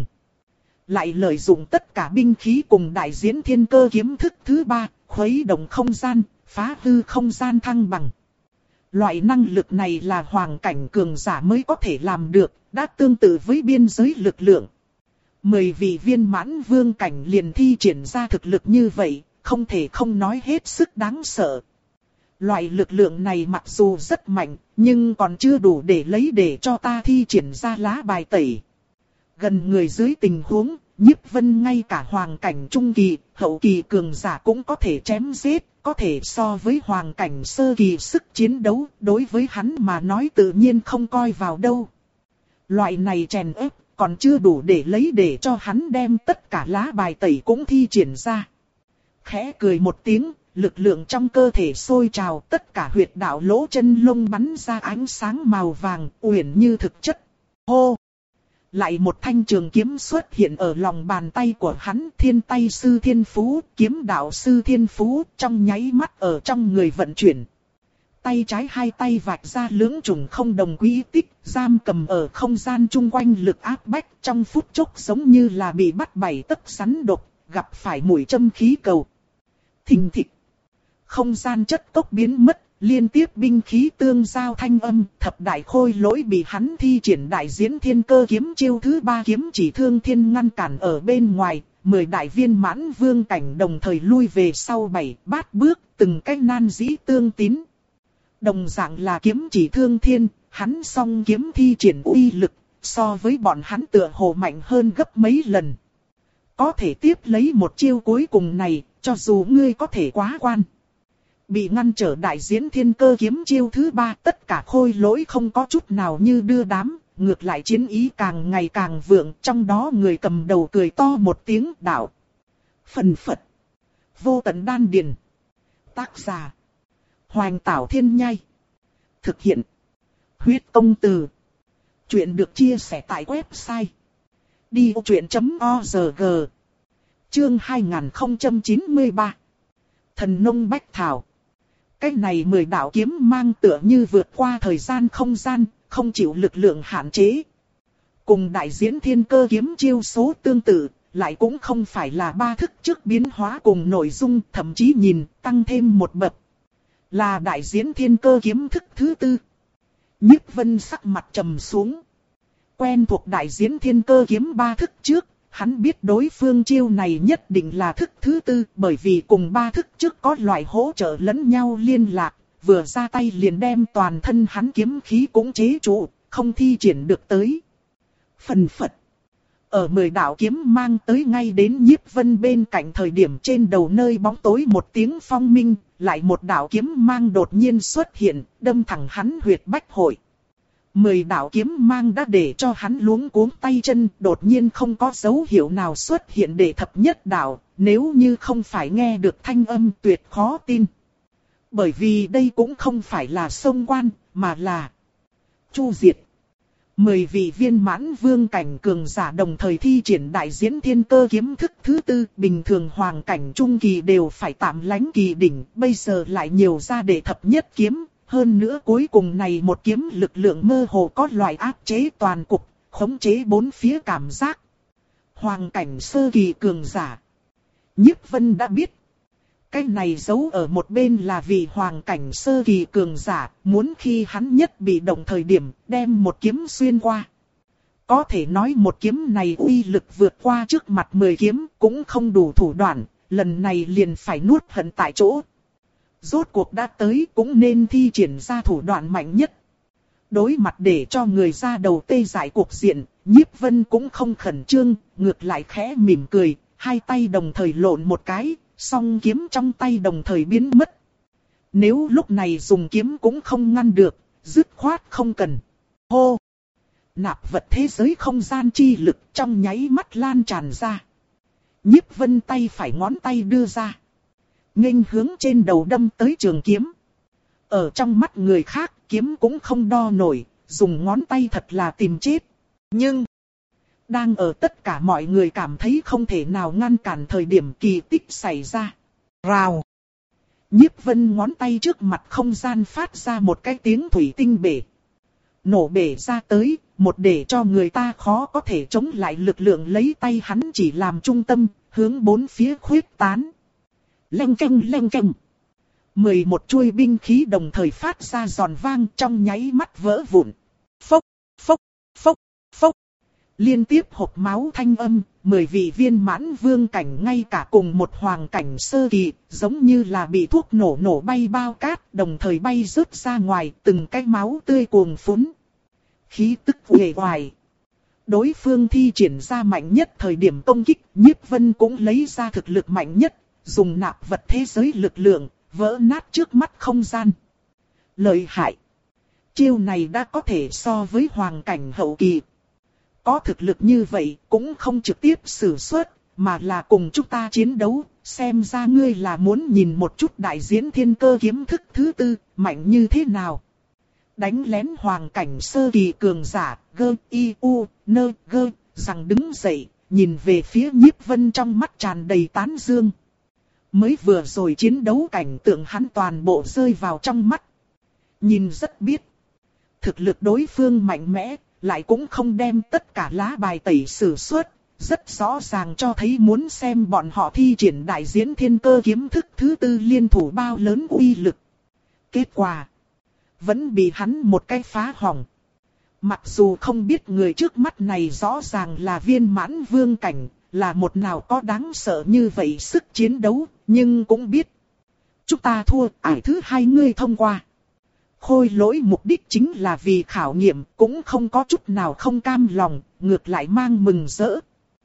Lại lợi dụng tất cả binh khí cùng đại diễn thiên cơ kiếm thức thứ ba, khuấy động không gian, phá hư không gian thăng bằng. Loại năng lực này là hoàng cảnh cường giả mới có thể làm được, đã tương tự với biên giới lực lượng. Mười vị viên mãn vương cảnh liền thi triển ra thực lực như vậy, không thể không nói hết sức đáng sợ. Loại lực lượng này mặc dù rất mạnh, nhưng còn chưa đủ để lấy để cho ta thi triển ra lá bài tẩy. Gần người dưới tình huống, Nhiếp Vân ngay cả hoàng cảnh trung kỳ, hậu kỳ cường giả cũng có thể chém giết, có thể so với hoàng cảnh sơ kỳ sức chiến đấu, đối với hắn mà nói tự nhiên không coi vào đâu. Loại này chèn ép, còn chưa đủ để lấy để cho hắn đem tất cả lá bài tẩy cũng thi triển ra. Khẽ cười một tiếng, lực lượng trong cơ thể sôi trào, tất cả huyệt đạo lỗ chân lông bắn ra ánh sáng màu vàng, uyển như thực chất. Hô! Lại một thanh trường kiếm xuất hiện ở lòng bàn tay của hắn, thiên tay sư thiên phú, kiếm đạo sư thiên phú, trong nháy mắt ở trong người vận chuyển. Tay trái hai tay vạch ra lưỡng trùng không đồng quỹ tích, giam cầm ở không gian chung quanh lực áp bách, trong phút chốc giống như là bị bắt bảy tấc rắn độc, gặp phải mũi châm khí cầu. Thình thịch. Không gian chất tốc biến mất, liên tiếp binh khí tương giao thanh âm, thập đại khôi lỗi bị hắn thi triển đại diễn thiên cơ kiếm chiêu thứ ba kiếm chỉ thương thiên ngăn cản ở bên ngoài, mười đại viên mãn vương cảnh đồng thời lui về sau bảy bát bước, từng cách nan dĩ tương tín. Đồng dạng là kiếm chỉ thương thiên, hắn song kiếm thi triển uy lực, so với bọn hắn tựa hồ mạnh hơn gấp mấy lần. Có thể tiếp lấy một chiêu cuối cùng này, cho dù ngươi có thể quá quan. Bị ngăn trở đại diễn thiên cơ kiếm chiêu thứ ba, tất cả khôi lỗi không có chút nào như đưa đám, ngược lại chiến ý càng ngày càng vượng, trong đó người cầm đầu cười to một tiếng đạo. Phần phật. Vô tận đan điền. Tác giả. Hoành Tảo Thiên Nhai. Thực hiện. Huyết Công Từ. Chuyện được chia sẻ tại website đi vô chuyện chấm org. Chương hai nghìn không trăm chín mươi ba. Thần nông bách thảo. Cái này mười đạo kiếm mang tựa như vượt qua thời gian không gian, không chịu lực lượng hạn chế. Cùng đại diễn thiên cơ kiếm chiêu số tương tự, lại cũng không phải là ba thức trước biến hóa cùng nội dung, thậm chí nhìn tăng thêm một bậc. Là đại diễn thiên cơ kiếm thức thứ tư. Nhiếp Vân sắc mặt trầm xuống. Quen thuộc đại diễn thiên cơ kiếm ba thức trước, hắn biết đối phương chiêu này nhất định là thức thứ tư, bởi vì cùng ba thức trước có loại hỗ trợ lẫn nhau liên lạc, vừa ra tay liền đem toàn thân hắn kiếm khí cũng chế trụ, không thi triển được tới. Phần phật. Ở mười đạo kiếm mang tới ngay đến Nhiếp Vân bên cạnh thời điểm, trên đầu nơi bóng tối một tiếng phong minh, lại một đạo kiếm mang đột nhiên xuất hiện, đâm thẳng hắn huyệt bách hội. Mười đạo kiếm mang đã để cho hắn luống cuống tay chân, đột nhiên không có dấu hiệu nào xuất hiện để thập nhất đạo, nếu như không phải nghe được thanh âm tuyệt khó tin. Bởi vì đây cũng không phải là xông quan, mà là chu diệt. Mười vị viên mãn vương cảnh cường giả đồng thời thi triển đại diễn thiên cơ kiếm thức thứ tư, bình thường hoàng cảnh trung kỳ đều phải tạm lánh kỳ đỉnh, bây giờ lại nhiều ra để thập nhất kiếm. Hơn nữa cuối cùng này một kiếm lực lượng mơ hồ có loại áp chế toàn cục, khống chế bốn phía cảm giác. Hoàng cảnh sơ kỳ cường giả. Nhiếp Vân đã biết. Cái này giấu ở một bên là vì hoàng cảnh sơ kỳ cường giả, muốn khi hắn nhất bị động thời điểm, đem một kiếm xuyên qua. Có thể nói một kiếm này uy lực vượt qua trước mặt mười kiếm, cũng không đủ thủ đoạn, lần này liền phải nuốt hận tại chỗ. Rốt cuộc đã tới cũng nên thi triển ra thủ đoạn mạnh nhất. Đối mặt để cho người ra đầu tê dại cuộc diện, Nhiếp Vân cũng không khẩn trương, ngược lại khẽ mỉm cười, hai tay đồng thời lộn một cái, song kiếm trong tay đồng thời biến mất. Nếu lúc này dùng kiếm cũng không ngăn được, dứt khoát không cần. Hô! Nạp vật thế giới không gian chi lực trong nháy mắt lan tràn ra. Nhiếp Vân tay phải ngón tay đưa ra, nghênh hướng trên đầu đâm tới trường kiếm. Ở trong mắt người khác, kiếm cũng không đo nổi, dùng ngón tay thật là tìm chết. Nhưng, đang ở tất cả mọi người cảm thấy không thể nào ngăn cản thời điểm kỳ tích xảy ra. Rào! Nhiếp Vân ngón tay trước mặt không gian phát ra một cái tiếng thủy tinh bể. Nổ bể ra tới, một để cho người ta khó có thể chống lại lực lượng lấy tay hắn chỉ làm trung tâm, hướng bốn phía khuyết tán. Leng keng leng keng. Mười một chuôi binh khí đồng thời phát ra giòn vang trong nháy mắt vỡ vụn. Phốc, phốc, phốc, phốc. Liên tiếp hộc máu thanh âm, mười vị viên mãn vương cảnh ngay cả cùng một hoàng cảnh sơ kỳ, giống như là bị thuốc nổ nổ bay bao cát, đồng thời bay rớt ra ngoài, từng cái máu tươi cuồng phún. Khí tức uể oải. Đối phương thi triển ra mạnh nhất thời điểm công kích, Nhiếp Vân cũng lấy ra thực lực mạnh nhất. Dùng nạp vật thế giới lực lượng, vỡ nát trước mắt không gian. Lợi hại. Chiêu này đã có thể so với hoàng cảnh hậu kỳ. Có thực lực như vậy, cũng không trực tiếp sử xuất, mà là cùng chúng ta chiến đấu. Xem ra ngươi là muốn nhìn một chút đại diễn thiên cơ kiếm thức thứ tư, mạnh như thế nào. Đánh lén hoàng cảnh sơ kỳ cường giả, gơ, y, u, nơ, gơ, rằng đứng dậy, nhìn về phía Nhiếp Vân trong mắt tràn đầy tán dương. Mới vừa rồi chiến đấu cảnh tượng hắn toàn bộ rơi vào trong mắt. Nhìn rất biết. Thực lực đối phương mạnh mẽ, lại cũng không đem tất cả lá bài tẩy sử xuất. Rất rõ ràng cho thấy muốn xem bọn họ thi triển đại diễn thiên cơ kiếm thức thứ tư liên thủ bao lớn uy lực. Kết quả, vẫn bị hắn một cái phá hỏng. Mặc dù không biết người trước mắt này rõ ràng là viên mãn vương cảnh, là một nào có đáng sợ như vậy sức chiến đấu, nhưng cũng biết. Chúng ta thua, ải thứ hai ngươi thông qua. Khôi Lỗi mục đích chính là vì khảo nghiệm, cũng không có chút nào không cam lòng, ngược lại mang mừng rỡ.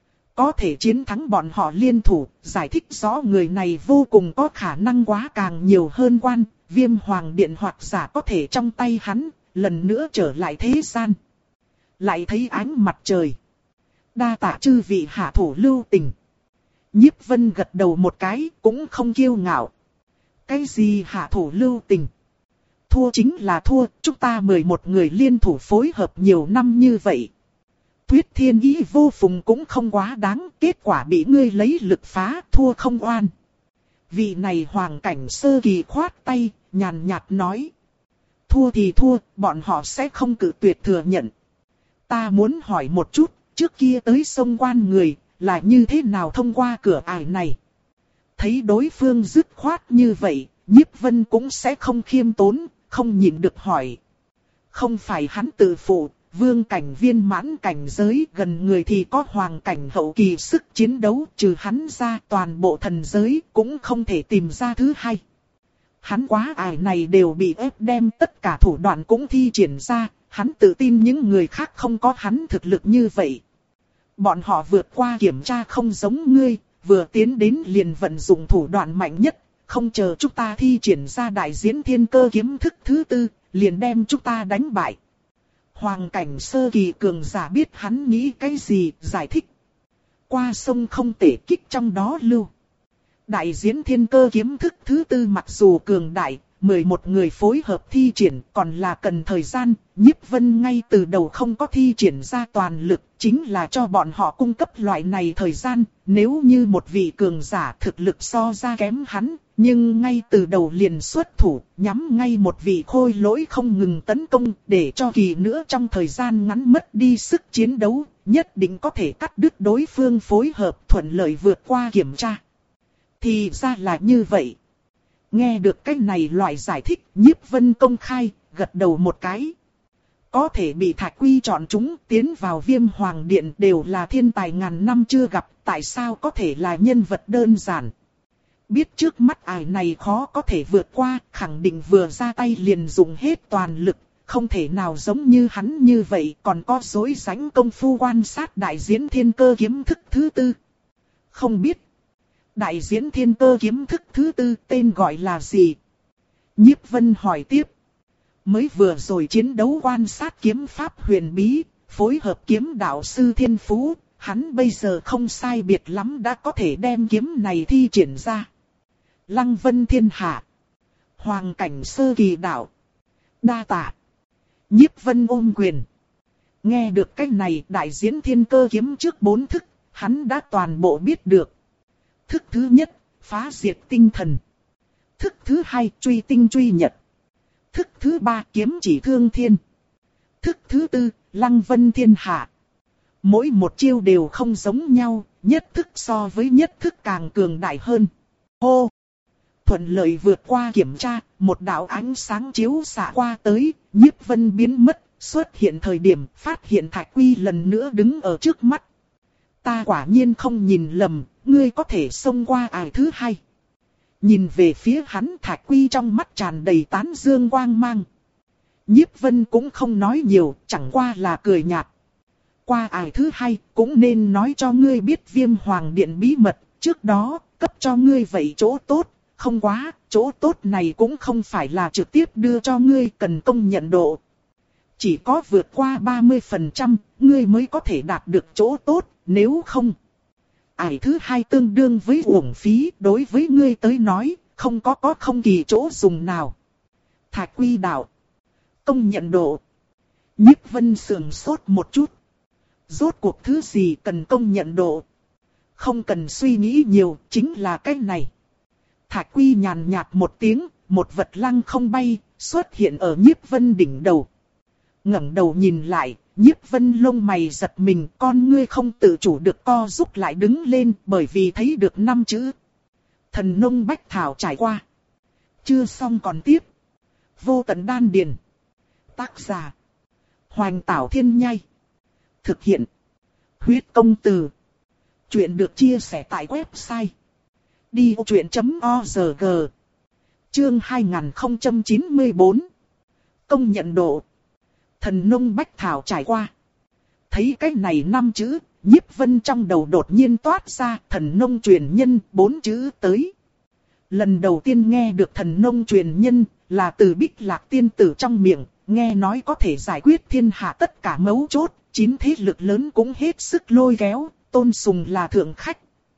Có thể chiến thắng bọn họ liên thủ, giải thích rõ người này vô cùng có khả năng quá càng nhiều hơn quan, Viêm Hoàng Điện hoặc giả có thể trong tay hắn, lần nữa trở lại thế gian. Lại thấy ánh mặt trời. Đa tạ chư vị hạ thủ lưu tình. Nhiếp Vân gật đầu một cái, cũng không kiêu ngạo. Cái gì hạ thủ lưu tình? Thua chính là thua, chúng ta mười một người liên thủ phối hợp nhiều năm như vậy. Thuyết thiên ý vô phùng cũng không quá đáng, kết quả bị ngươi lấy lực phá, thua không oan. Vị này hoàng cảnh sơ kỳ khoát tay, nhàn nhạt nói. Thua thì thua, bọn họ sẽ không cự tuyệt thừa nhận. Ta muốn hỏi một chút, trước kia tới sông quan người, là như thế nào thông qua cửa ải này? Thấy đối phương dứt khoát như vậy, Nhiếp Vân cũng sẽ không khiêm tốn, không nhịn được hỏi. Không phải hắn tự phụ, vương cảnh viên mãn cảnh giới, gần người thì có hoàng cảnh hậu kỳ sức chiến đấu, trừ hắn ra toàn bộ thần giới cũng không thể tìm ra thứ hai. Hắn quá ải này đều bị ép đem tất cả thủ đoạn cũng thi triển ra, hắn tự tin những người khác không có hắn thực lực như vậy. Bọn họ vượt qua kiểm tra không giống ngươi, vừa tiến đến liền vận dụng thủ đoạn mạnh nhất, không chờ chúng ta thi triển ra đại diễn thiên cơ kiếm thức thứ tư, liền đem chúng ta đánh bại. Hoàng cảnh sơ kỳ cường giả biết hắn nghĩ cái gì, giải thích. Qua sông không thể kích trong đó lưu. Đại diễn thiên cơ kiếm thức thứ tư mặc dù cường đại, mười một người phối hợp thi triển còn là cần thời gian, Nhiếp Vân ngay từ đầu không có thi triển ra toàn lực, chính là cho bọn họ cung cấp loại này thời gian, nếu như một vị cường giả thực lực so ra kém hắn, nhưng ngay từ đầu liền xuất thủ, nhắm ngay một vị khôi lỗi không ngừng tấn công, để cho kỳ nữa trong thời gian ngắn mất đi sức chiến đấu, nhất định có thể cắt đứt đối phương phối hợp thuận lợi vượt qua kiểm tra. Thì ra là như vậy. Nghe được cái này loại giải thích, Nhiếp Vân công khai, gật đầu một cái. Có thể bị Thạch Quy chọn chúng tiến vào Viêm Hoàng Điện đều là thiên tài ngàn năm chưa gặp, tại sao có thể là nhân vật đơn giản. Biết trước mắt ải này khó có thể vượt qua, khẳng định vừa ra tay liền dùng hết toàn lực, không thể nào giống như hắn như vậy, còn có dối rãnh công phu quan sát đại diễn thiên cơ kiếm thức thứ tư. Không biết. Đại diễn thiên cơ kiếm thức thứ tư tên gọi là gì? Nhiếp Vân hỏi tiếp. Mới vừa rồi chiến đấu quan sát kiếm pháp huyền bí, phối hợp kiếm đạo sư thiên phú, hắn bây giờ không sai biệt lắm đã có thể đem kiếm này thi triển ra. Lăng Vân thiên hạ. Hoàng cảnh sơ kỳ đạo. Đa tạ. Nhiếp Vân ôm quyền. Nghe được cái này đại diễn thiên cơ kiếm trước bốn thức, hắn đã toàn bộ biết được. Thức thứ nhất, phá diệt tinh thần. Thức thứ hai, truy tinh truy nhật. Thức thứ ba, kiếm chỉ thương thiên. Thức thứ tư, lăng vân thiên hạ. Mỗi một chiêu đều không giống nhau, nhất thức so với nhất thức càng cường đại hơn. Hô! Thuận lợi vượt qua kiểm tra, một đạo ánh sáng chiếu xạ qua tới, Nhiếp Vân biến mất, xuất hiện thời điểm phát hiện Thạch Quy lần nữa đứng ở trước mắt. Ta quả nhiên không nhìn lầm, ngươi có thể xông qua ải thứ hai. Nhìn về phía hắn, Thạch Quy trong mắt tràn đầy tán dương quang mang. Nhiếp Vân cũng không nói nhiều, chẳng qua là cười nhạt. Qua ải thứ hai, cũng nên nói cho ngươi biết Viêm Hoàng Điện bí mật, trước đó, cấp cho ngươi vậy chỗ tốt, không quá, chỗ tốt này cũng không phải là trực tiếp đưa cho ngươi cần công nhận độ. Chỉ có vượt qua ba mươi phần trăm, ngươi mới có thể đạt được chỗ tốt, nếu không. Ải thứ hai tương đương với uổng phí, đối với ngươi tới nói, không có có không kỳ chỗ dùng nào. Thạch Quy đạo. Công nhận độ. Nhiếp Vân sườn sốt một chút. Rốt cuộc thứ gì cần công nhận độ? Không cần suy nghĩ nhiều, chính là cái này. Thạch Quy nhàn nhạt một tiếng, một vật lăng không bay, xuất hiện ở Nhiếp Vân đỉnh đầu. Ngẩng đầu nhìn lại, Nhiếp Vân lông mày giật mình, con ngươi không tự chủ được co rút lại đứng lên, bởi vì thấy được năm chữ. Thần nông bách thảo trải qua. Chưa xong còn tiếp. Vô tận đan điền. Tác giả. Hoành Tảo Thiên Nhai. Thực hiện. Huyết công từ. Chuyện được chia sẻ tại website. đi ô chuyện chấm o rờ giê. Chương hai nghìn không trăm chín mươi tư. Công nhận độ. Thần nông bách thảo trải qua. Thấy cái này năm chữ, Nhiếp Vân trong đầu đột nhiên toát ra thần nông truyền nhân bốn chữ tới. Lần đầu tiên nghe được thần nông truyền nhân là từ Bích Lạc tiên tử trong miệng, nghe nói có thể giải quyết thiên hạ tất cả mấu chốt, chín thế lực lớn cũng hết sức lôi kéo, tôn sùng là thượng khách.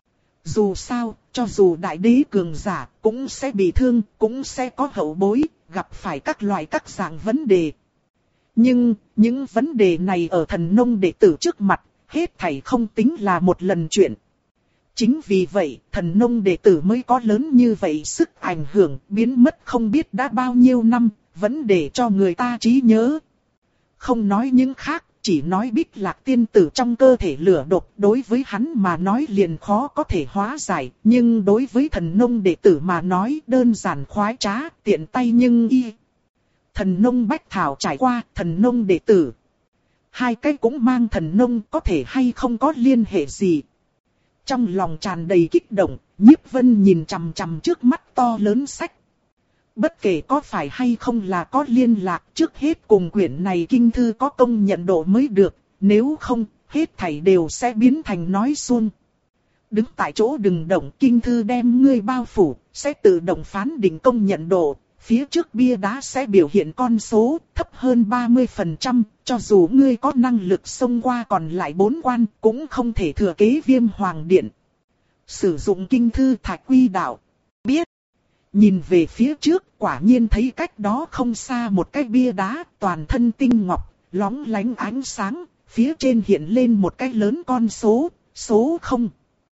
Dù sao, cho dù đại đế cường giả cũng sẽ bị thương, cũng sẽ có hậu bối, gặp phải các loại các dạng vấn đề. Nhưng, những vấn đề này ở thần nông đệ tử trước mặt, hết thảy không tính là một lần chuyện. Chính vì vậy, thần nông đệ tử mới có lớn như vậy sức ảnh hưởng, biến mất không biết đã bao nhiêu năm, vẫn để cho người ta trí nhớ. Không nói những khác, chỉ nói Bích Lạc tiên tử trong cơ thể lửa độc, đối với hắn mà nói liền khó có thể hóa giải, nhưng đối với thần nông đệ tử mà nói đơn giản khoái trá, tiện tay nhưng y. Thần nông bách thảo trải qua, thần nông đệ tử. Hai cái cũng mang thần nông, có thể hay không có liên hệ gì. Trong lòng tràn đầy kích động, Nhiếp Vân nhìn chằm chằm trước mắt to lớn sách. Bất kể có phải hay không là có liên lạc, trước hết cùng quyển này kinh thư có công nhận độ mới được, nếu không, hết thảy đều sẽ biến thành nói suông. Đứng tại chỗ đừng động, kinh thư đem ngươi bao phủ, sẽ tự động phán định công nhận độ. phía trước bia đá sẽ biểu hiện con số thấp hơn ba mươi phần trăm, cho dù ngươi có năng lực xông qua còn lại bốn quan cũng không thể thừa kế Viêm Hoàng Điện. Sử dụng kinh thư Thạch Quy đạo. Biết. Nhìn về phía trước quả nhiên thấy cách đó không xa một cái bia đá toàn thân tinh ngọc, lóng lánh ánh sáng, phía trên hiện lên một cái lớn con số, số không.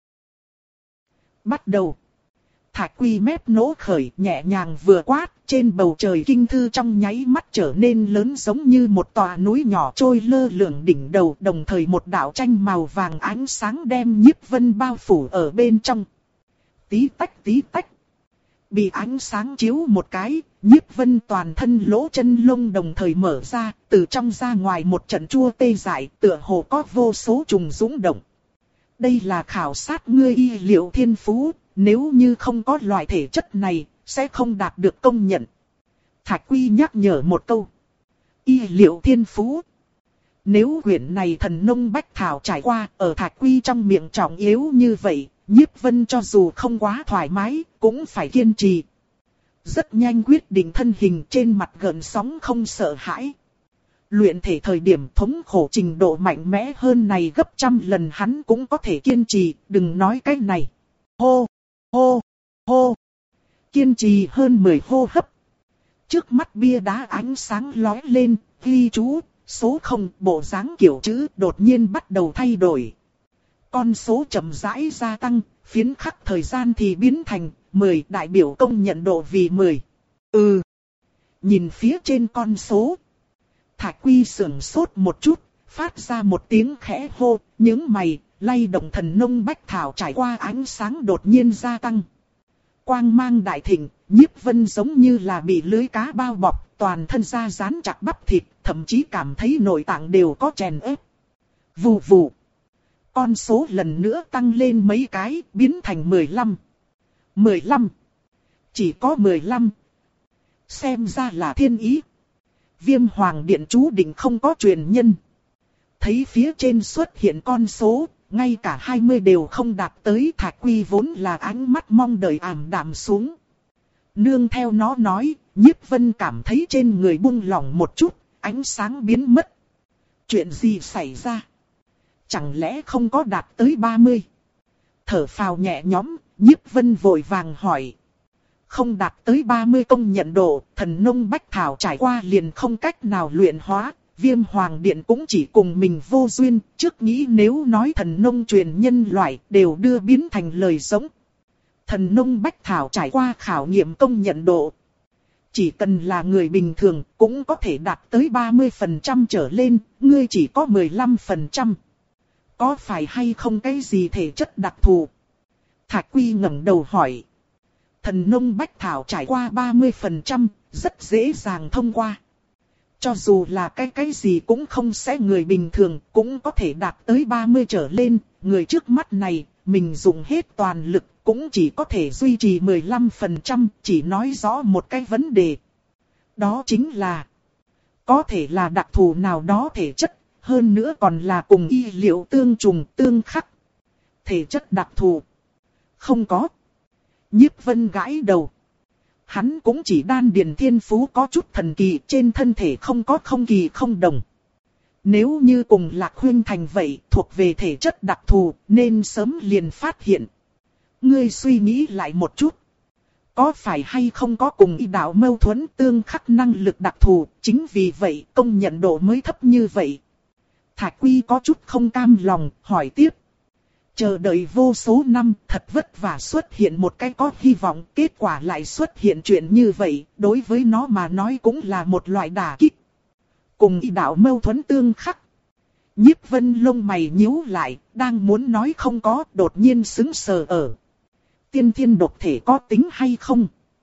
Bắt đầu. Thạch Quy mép nỗ khởi nhẹ nhàng vừa quát, trên bầu trời kinh thư trong nháy mắt trở nên lớn giống như một tòa núi nhỏ trôi lơ lửng đỉnh đầu, đồng thời một đạo tranh màu vàng ánh sáng đem Nhiếp Vân bao phủ ở bên trong. Tí tách tí tách. Bị ánh sáng chiếu một cái, Nhiếp Vân toàn thân lỗ chân lông đồng thời mở ra, từ trong ra ngoài một trận chua tê dại, tựa hồ có vô số trùng dũng động. Đây là khảo sát ngươi y liệu thiên phú, nếu như không có loại thể chất này, sẽ không đạt được công nhận. Thạch Quy nhắc nhở một câu. Y liệu thiên phú. Nếu quyển này thần nông bách thảo trải qua, ở Thạch Quy trong miệng trọng yếu như vậy, Nhiếp Vân cho dù không quá thoải mái, cũng phải kiên trì. Rất nhanh quyết định thân hình, trên mặt gợn sóng không sợ hãi. Luyện thể thời điểm thống khổ trình độ mạnh mẽ hơn này gấp trăm lần hắn cũng có thể kiên trì, đừng nói cái này. Hô, hô, hô. Kiên trì hơn mười hô hấp. Trước mắt bia đá ánh sáng lóe lên, ghi chú, số không, bộ dáng kiểu chữ đột nhiên bắt đầu thay đổi. Con số chậm rãi gia tăng, phiến khắc thời gian thì biến thành mười, đại biểu công nhận độ vì mười. Ừ. Nhìn phía trên con số. Thạch Quy sưởng sốt một chút, phát ra một tiếng khẽ hô, những mày, lay động thần nông bách thảo trải qua ánh sáng đột nhiên gia tăng. Quang mang đại thịnh, Nhiếp Vân giống như là bị lưới cá bao bọc, toàn thân da rán chặt bắp thịt, thậm chí cảm thấy nội tạng đều có chèn ép. Vù vù. Con số lần nữa tăng lên mấy cái, biến thành mười lăm. mười lăm. Chỉ có mười lăm. Xem ra là thiên ý. Viêm Hoàng Điện chú định không có truyền nhân. Thấy phía trên xuất hiện con số, ngay cả hai mươi đều không đạt tới. Thạch Quy vốn là ánh mắt mong đợi ảm đạm xuống. Nương theo nó nói, Nhiếp Vân cảm thấy trên người buông lỏng một chút, ánh sáng biến mất. Chuyện gì xảy ra? Chẳng lẽ không có đạt tới ba mươi? Thở phào nhẹ nhõm, Nhiếp Vân vội vàng hỏi. Không đạt tới ba mươi công nhận độ, thần nông bách thảo trải qua liền không cách nào luyện hóa. Viêm Hoàng Điện cũng chỉ cùng mình vô duyên, trước nghĩ nếu nói thần nông truyền nhân loại đều đưa biến thành lời giống. Thần nông bách thảo trải qua khảo nghiệm công nhận độ. Chỉ cần là người bình thường cũng có thể đạt tới ba mươi phần trăm trở lên, ngươi chỉ có mười lăm phần trăm. Có phải hay không cái gì thể chất đặc thù? Thạch Quy ngẩng đầu hỏi. Thần nông bách thảo trải qua ba mươi phần trăm, rất dễ dàng thông qua. Cho dù là cái cái gì cũng không sẽ người bình thường, cũng có thể đạt tới ba mươi trở lên. Người trước mắt này, mình dùng hết toàn lực, cũng chỉ có thể duy trì mười lăm phần trăm, chỉ nói rõ một cái vấn đề. Đó chính là, có thể là đặc thù nào đó thể chất, hơn nữa còn là cùng y liệu tương trùng tương khắc. Thể chất đặc thù. Không có. Nhiếp Vân gãi đầu. Hắn cũng chỉ đan điền thiên phú có chút thần kỳ, trên thân thể không có không kỳ không đồng. Nếu như cùng Lạc Huyên Thành vậy, thuộc về thể chất đặc thù, nên sớm liền phát hiện. Ngươi suy nghĩ lại một chút. Có phải hay không có cùng y đạo mâu thuẫn tương khắc năng lực đặc thù, chính vì vậy công nhận độ mới thấp như vậy. Thạch Quy có chút không cam lòng, hỏi tiếp. Chờ đợi vô số năm, thật vất vả xuất hiện một cái có hy vọng, kết quả lại xuất hiện chuyện như vậy, đối với nó mà nói cũng là một loại đả kích. Cùng y đạo mâu thuẫn tương khắc. Nhiếp Vân lông mày nhíu lại, đang muốn nói không có, đột nhiên sững sờ ở. Tiên thiên độc thể có tính hay không?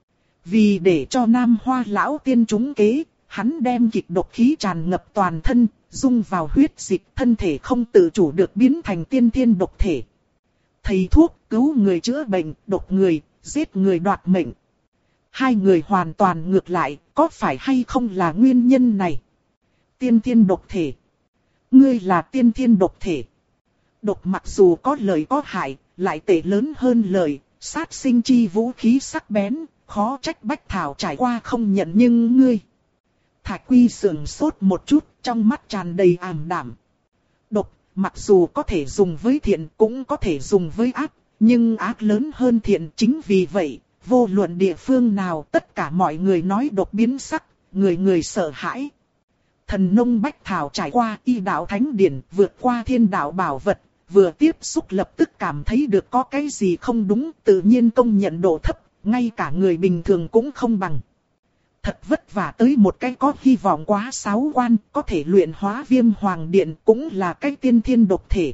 Vì để cho Nam Hoa lão tiên trúng kế, hắn đem kịch độc khí tràn ngập toàn thân, dung vào huyết dịch, thân thể không tự chủ được biến thành tiên thiên độc thể. Thầy thuốc cứu người chữa bệnh, độc người, giết người đoạt mệnh. Hai người hoàn toàn ngược lại, có phải hay không là nguyên nhân này? Tiên thiên độc thể. Ngươi là tiên thiên độc thể. Độc mặc dù có lợi có hại, lại tệ lớn hơn lợi, sát sinh chi vũ khí sắc bén, khó trách Bách Thảo trải qua không nhận nhưng ngươi. Thạch Quy sườn sốt một chút, trong mắt tràn đầy ảm đạm. Độc, mặc dù có thể dùng với thiện cũng có thể dùng với ác, nhưng ác lớn hơn thiện. Chính vì vậy, vô luận địa phương nào tất cả mọi người nói độc biến sắc, người người sợ hãi. Thần nông Bách Thảo trải qua y đạo thánh điển, vượt qua thiên đạo bảo vật, vừa tiếp xúc lập tức cảm thấy được có cái gì không đúng, tự nhiên công nhận độ thấp, ngay cả người bình thường cũng không bằng. Thật vất vả tới một cái có hy vọng quá sáu quan, có thể luyện hóa Viêm Hoàng Điện, cũng là cái tiên thiên độc thể.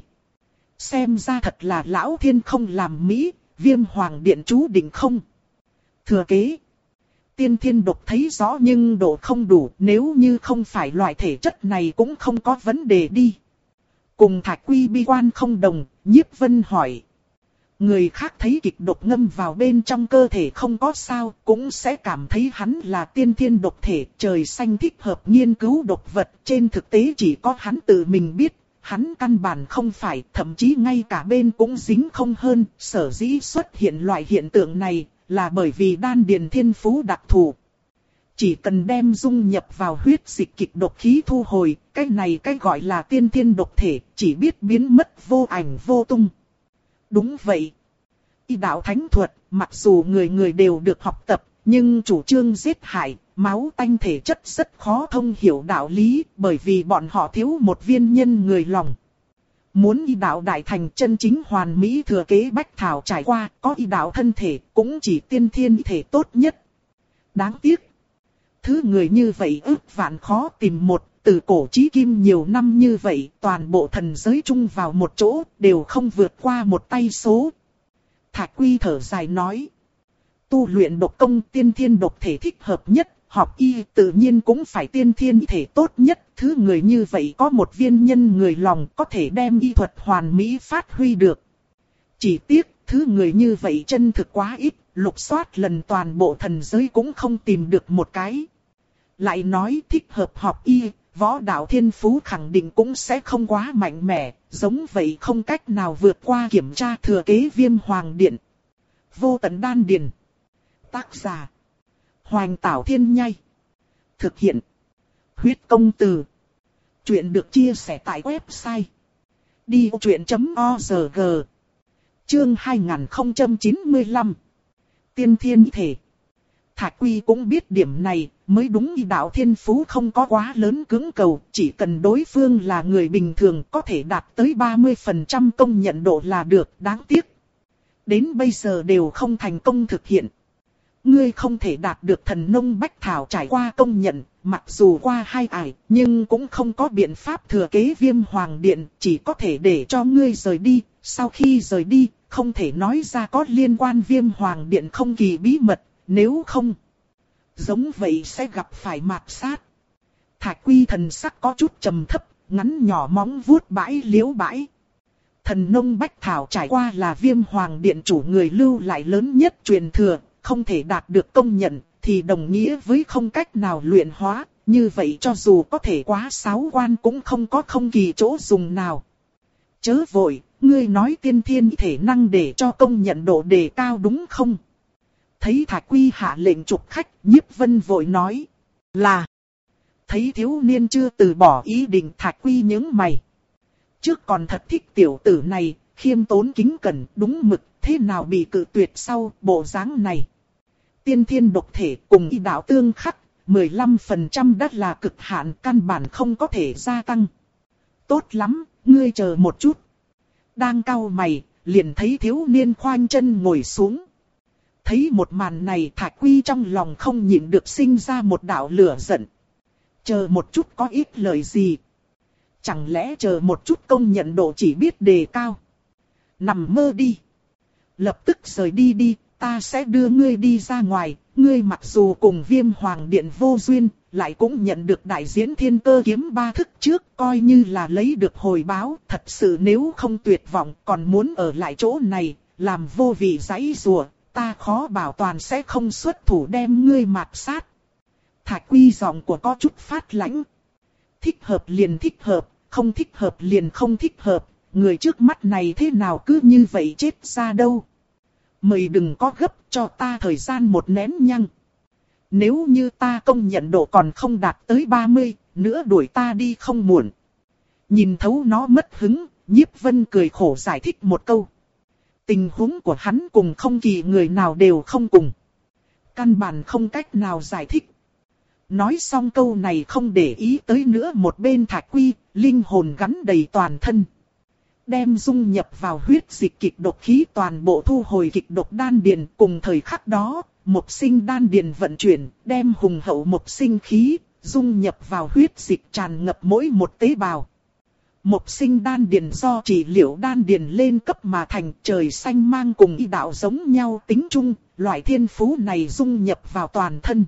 Xem ra thật là lão thiên không làm mỹ, Viêm Hoàng Điện chú định không. Thừa kế. Tiên thiên độc thấy rõ nhưng độ không đủ, nếu như không phải loại thể chất này cũng không có vấn đề đi. Cùng Thạch Quy bi quan không đồng, Nhiếp Vân hỏi. Người khác thấy kịch độc ngâm vào bên trong cơ thể không có sao, cũng sẽ cảm thấy hắn là tiên thiên độc thể, trời xanh thích hợp nghiên cứu độc vật. Trên thực tế chỉ có hắn tự mình biết, hắn căn bản không phải, thậm chí ngay cả bên cũng dính không hơn. Sở dĩ xuất hiện loại hiện tượng này, là bởi vì đan điền thiên phú đặc thù. Chỉ cần đem dung nhập vào huyết dịch kịch độc khí thu hồi, cái này cái gọi là tiên thiên độc thể, chỉ biết biến mất vô ảnh vô tung. Đúng vậy. Y đạo thánh thuật, mặc dù người người đều được học tập, nhưng chủ trương giết hại, máu tanh thể chất rất khó thông hiểu đạo lý, bởi vì bọn họ thiếu một viên nhân người lòng. Muốn y đạo đại thành chân chính hoàn mỹ thừa kế Bách Thảo trải qua, có y đạo thân thể, cũng chỉ tiên thiên thể tốt nhất. Đáng tiếc. Thứ người như vậy ước vạn khó tìm một, từ cổ chí kim nhiều năm như vậy, toàn bộ thần giới chung vào một chỗ, đều không vượt qua một tay số. Thạch Quy thở dài nói. Tu luyện độc công tiên thiên độc thể thích hợp nhất, học y tự nhiên cũng phải tiên thiên thể tốt nhất. Thứ người như vậy có một viên nhân người lòng có thể đem y thuật hoàn mỹ phát huy được. Chỉ tiếc, thứ người như vậy chân thực quá ít, lục soát lần toàn bộ thần giới cũng không tìm được một cái. Lại nói thích hợp học y, võ đạo thiên phú khẳng định cũng sẽ không quá mạnh mẽ, giống vậy không cách nào vượt qua kiểm tra thừa kế Viêm Hoàng Điện. Vô tận đan điền. Tác giả. Hoành Tảo Thiên Nhai. Thực hiện. Huyết Công Từ. Chuyện được chia sẻ tại website. đi vô chuyện chấm org. Chương hai nghìn không trăm chín mươi lăm. Tiên thiên thể. Thạch Quy cũng biết điểm này, mới đúng. Y đạo thiên phú không có quá lớn cưỡng cầu, chỉ cần đối phương là người bình thường có thể đạt tới ba mươi phần trăm công nhận độ là được. Đáng tiếc. Đến bây giờ đều không thành công thực hiện. Ngươi không thể đạt được thần nông Bách Thảo trải qua công nhận, mặc dù qua hai ải, nhưng cũng không có biện pháp thừa kế Viêm Hoàng Điện, chỉ có thể để cho ngươi rời đi. Sau khi rời đi, không thể nói ra có liên quan Viêm Hoàng Điện không kỳ bí mật, nếu không, giống vậy sẽ gặp phải mạt sát. Thạch Quy thần sắc có chút trầm thấp, ngắn nhỏ móng vuốt bãi liếu bãi. Thần nông Bách Thảo trải qua là Viêm Hoàng Điện chủ người lưu lại lớn nhất truyền thừa, không thể đạt được công nhận, thì đồng nghĩa với không cách nào luyện hóa, như vậy cho dù có thể quá sáu quan cũng không có không kỳ chỗ dùng nào. Chớ vội, ngươi nói tiên thiên thể năng để cho công nhận độ đề cao đúng không? Thấy Thạch Quy hạ lệnh trục khách, Nhiếp Vân vội nói là. Thấy thiếu niên chưa từ bỏ ý định, Thạch Quy nhướng mày. Trước còn thật thích tiểu tử này, khiêm tốn kính cẩn, đúng mực, thế nào bị cự tuyệt sau bộ dáng này. Tiên thiên độc thể cùng y đạo tương khắc, mười lăm phần trăm đã là cực hạn, căn bản không có thể gia tăng. Tốt lắm, ngươi chờ một chút. Đang cau mày, liền thấy thiếu niên khoanh chân ngồi xuống. Thấy một màn này, Thạch Quy trong lòng không nhịn được sinh ra một đạo lửa giận. Chờ một chút có ít lời gì? Chẳng lẽ chờ một chút công nhận độ chỉ biết đề cao? Nằm mơ đi. Lập tức rời đi đi, ta sẽ đưa ngươi đi ra ngoài. Ngươi mặc dù cùng Viêm Hoàng Điện vô duyên, lại cũng nhận được đại diễn thiên cơ kiếm ba thức trước, coi như là lấy được hồi báo. Thật sự nếu không tuyệt vọng còn muốn ở lại chỗ này, làm vô vị giãy rùa, ta khó bảo toàn sẽ không xuất thủ đem ngươi mạt sát. Thạch Quy giọng của có chút phát lãnh. Thích hợp liền thích hợp, không thích hợp liền không thích hợp, người trước mắt này thế nào cứ như vậy chết ra đâu. Mời đừng có gấp, cho ta thời gian một nén nhăng. Nếu như ta công nhận độ còn không đạt tới ba mươi, nữa đuổi ta đi không muộn. Nhìn thấu nó mất hứng, Nhiếp Vân cười khổ giải thích một câu. Tình huống của hắn cùng không kỳ người nào đều không cùng. Căn bản không cách nào giải thích. Nói xong câu này không để ý tới nữa, một bên Thạch Quy, linh hồn gắn đầy toàn thân. Đem dung nhập vào huyết dịch kịch độc khí toàn bộ thu hồi kịch độc đan điền. Cùng thời khắc đó, mộc sinh đan điền vận chuyển, đem hùng hậu mộc sinh khí, dung nhập vào huyết dịch tràn ngập mỗi một tế bào. Mộc sinh đan điền do trị liệu đan điền lên cấp mà thành, trời xanh mang cùng y đạo giống nhau tính chung, loại thiên phú này dung nhập vào toàn thân.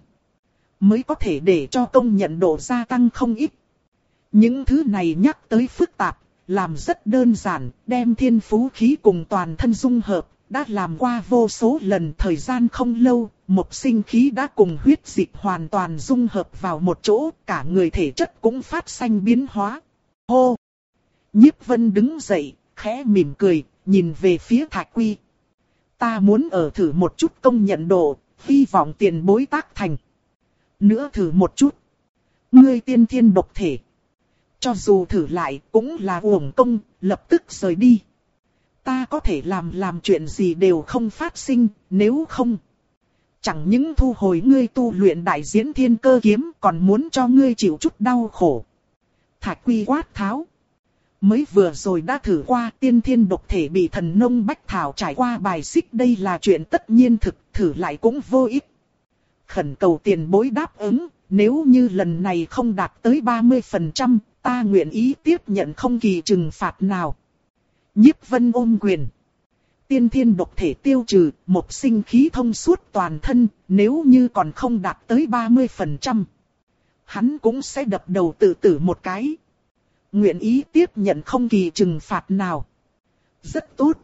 Mới có thể để cho công nhận độ gia tăng không ít. Những thứ này nhắc tới phức tạp, làm rất đơn giản, đem thiên phú khí cùng toàn thân dung hợp, đã làm qua vô số lần. Thời gian không lâu, mộc sinh khí đã cùng huyết dịch hoàn toàn dung hợp vào một chỗ, cả người thể chất cũng phát sinh biến hóa. Hô! Nhiếp Vân đứng dậy, khẽ mỉm cười, nhìn về phía Thạch Quy. Ta muốn ở thử một chút công nhận độ, hy vọng tiền bối tác thành. Nữa thử một chút. Ngươi tiên thiên độc thể. Cho dù thử lại cũng là uổng công, lập tức rời đi. Ta có thể làm làm chuyện gì đều không phát sinh, nếu không. Chẳng những thu hồi ngươi tu luyện đại diễn thiên cơ kiếm, còn muốn cho ngươi chịu chút đau khổ. Thạch Quy quát tháo. Mới vừa rồi đã thử qua, tiên thiên độc thể bị thần nông bách thảo trải qua bài xích, đây là chuyện tất nhiên thực, thử lại cũng vô ích. Khẩn cầu tiền bối đáp ứng, nếu như lần này không đạt tới ba mươi phần trăm, ta nguyện ý tiếp nhận không kỳ trừng phạt nào. Nhiếp Vân ôm quyền. Tiên thiên độc thể tiêu trừ, một sinh khí thông suốt toàn thân, nếu như còn không đạt tới ba mươi phần trăm. Hắn cũng sẽ đập đầu tự tử một cái. Nguyện ý tiếp nhận không kỳ trừng phạt nào. Rất tốt.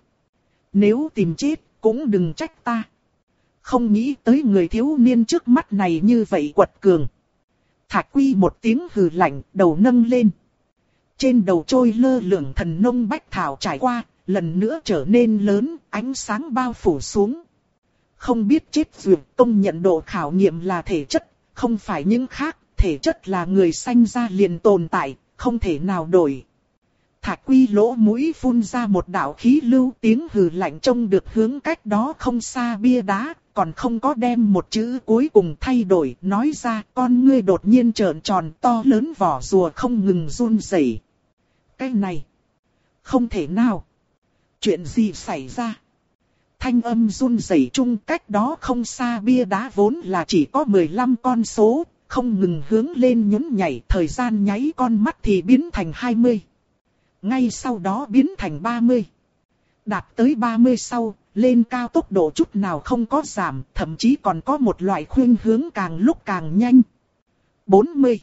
Nếu tìm chết, cũng đừng trách ta. Không nghĩ tới người thiếu niên trước mắt này như vậy quật cường. Thạch Quy một tiếng hừ lạnh, đầu nâng lên. Trên đầu trôi lơ lửng thần nông bách thảo trải qua, lần nữa trở nên lớn, ánh sáng bao phủ xuống. Không biết chết duyệt, công nhận độ khảo nghiệm là thể chất, không phải những khác, thể chất là người sanh ra liền tồn tại, không thể nào đổi. Thạch Quy lỗ mũi phun ra một đạo khí lưu, tiếng hừ lạnh trông được hướng cách đó không xa bia đá, còn không có đem một chữ cuối cùng thay đổi, nói ra con ngươi đột nhiên trợn tròn, to lớn vỏ rùa không ngừng run rẩy. Cái này, không thể nào. Chuyện gì xảy ra? Thanh âm run rẩy chung, cách đó không xa bia đá vốn là chỉ có mười lăm con số, không ngừng hướng lên nhún nhảy, thời gian nháy con mắt thì biến thành hai mươi. Ngay sau đó biến thành ba mươi. Đạt tới ba mươi sau, lên cao tốc độ chút nào không có giảm, thậm chí còn có một loại khuynh hướng càng lúc càng nhanh. bốn mươi,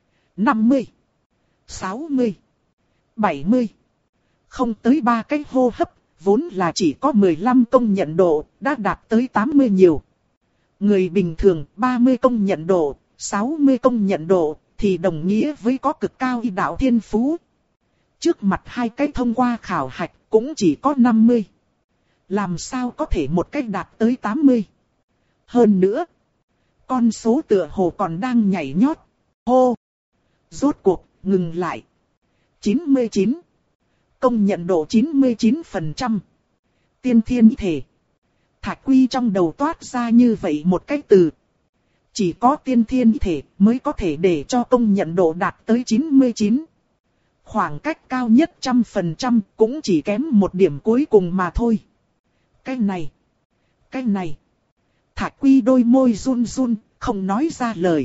năm mươi, sáu mươi, bảy mươi. Không tới ba cái hô hấp, vốn là chỉ có mười lăm công nhận độ, đã đạt tới tám mươi nhiều. Người bình thường ba mươi công nhận độ, sáu mươi công nhận độ, thì đồng nghĩa với có cực cao y đạo thiên phú. Trước mặt hai cái thông qua khảo hạch cũng chỉ có năm mươi. Làm sao có thể một cách đạt tới tám mươi? Hơn nữa, con số tựa hồ còn đang nhảy nhót. Hô! Rốt cuộc, ngừng lại. chín mươi chín. Công nhận độ chín mươi chín phần trăm. Tiên thiên thể. Thạch Quy trong đầu toát ra như vậy một cái từ. Chỉ có tiên thiên thể mới có thể để cho công nhận độ đạt tới chín mươi chín. Khoảng cách cao nhất trăm phần trăm cũng chỉ kém một điểm cuối cùng mà thôi. Cái này, cái này. Thạch Quy đôi môi run run, không nói ra lời.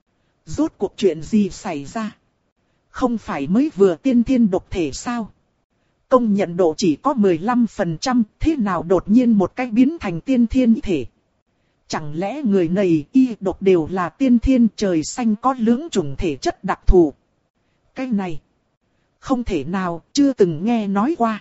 Rốt cuộc chuyện gì xảy ra? Không phải mới vừa tiên thiên độc thể sao? Công nhận độ chỉ có mười lăm phần trăm, thế nào đột nhiên một cách biến thành tiên thiên thể? Chẳng lẽ người này y độc đều là tiên thiên, trời xanh có lưỡng chủng thể chất đặc thù? Cái này, không thể nào, chưa từng nghe nói qua.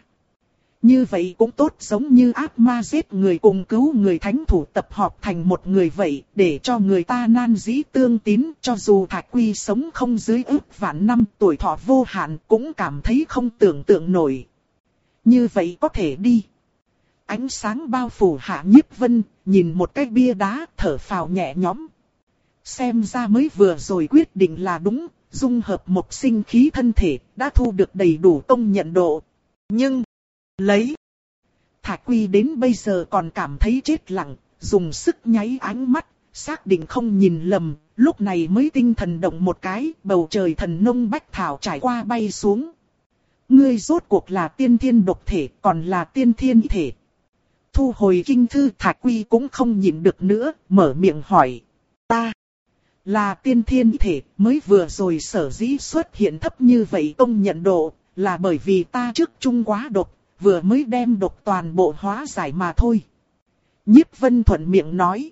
Như vậy cũng tốt, giống như ác ma giết người cùng cứu người thánh thủ tập hợp thành một người vậy, để cho người ta nan dĩ tương tín, cho dù Thạch Quy sống không dưới ước vạn năm, tuổi thọ vô hạn, cũng cảm thấy không tưởng tượng nổi. Như vậy có thể đi. Ánh sáng bao phủ Hạ Nhiếp Vân, nhìn một cái bia đá, thở phào nhẹ nhõm. Xem ra mới vừa rồi quyết định là đúng, dung hợp một sinh khí thân thể, đã thu được đầy đủ công nhận độ. Nhưng, lấy, Thạch Quy đến bây giờ còn cảm thấy chết lặng, dùng sức nháy ánh mắt, xác định không nhìn lầm, lúc này mới tinh thần động một cái, bầu trời thần nông bách thảo trải qua bay xuống. Ngươi rốt cuộc là tiên thiên độc thể, còn là tiên thiên thể. Thu hồi kinh thư, Thạch Quy cũng không nhịn được nữa, mở miệng hỏi. Ta là tiên thiên thể, mới vừa rồi sở dĩ xuất hiện thấp như vậy công nhận độ, là bởi vì ta trước chung quá độc, vừa mới đem độc toàn bộ hóa giải mà thôi. Nhiếp Vân thuận miệng nói.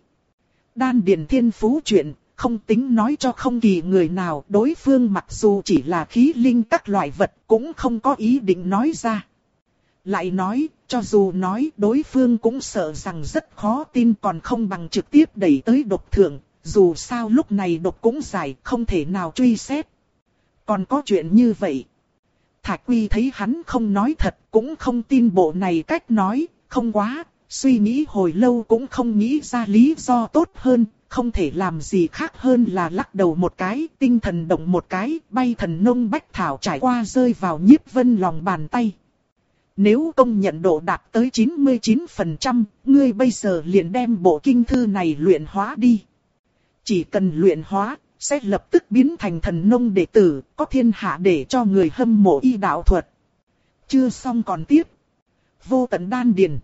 Đan điền thiên phú chuyện, không tính nói cho không kỳ người nào, đối phương mặc dù chỉ là khí linh các loại vật cũng không có ý định nói ra. Lại nói, cho dù nói đối phương cũng sợ rằng rất khó tin, còn không bằng trực tiếp đẩy tới độc thượng, dù sao lúc này độc cũng giải, không thể nào truy xét. Còn có chuyện như vậy. Thạch Quy thấy hắn không nói thật, cũng không tin bộ này cách nói, không quá, suy nghĩ hồi lâu cũng không nghĩ ra lý do tốt hơn, không thể làm gì khác hơn là lắc đầu một cái, tinh thần động một cái, bay thần nông bách thảo trải qua rơi vào Nhiếp Vân lòng bàn tay. Nếu công nhận độ đạt tới chín mươi chín phần trăm, ngươi bây giờ liền đem bộ kinh thư này luyện hóa đi. Chỉ cần luyện hóa, sẽ lập tức biến thành thần nông đệ tử, có thiên hạ để cho người hâm mộ y đạo thuật. Chưa xong còn tiếp. Vô tận đan điền.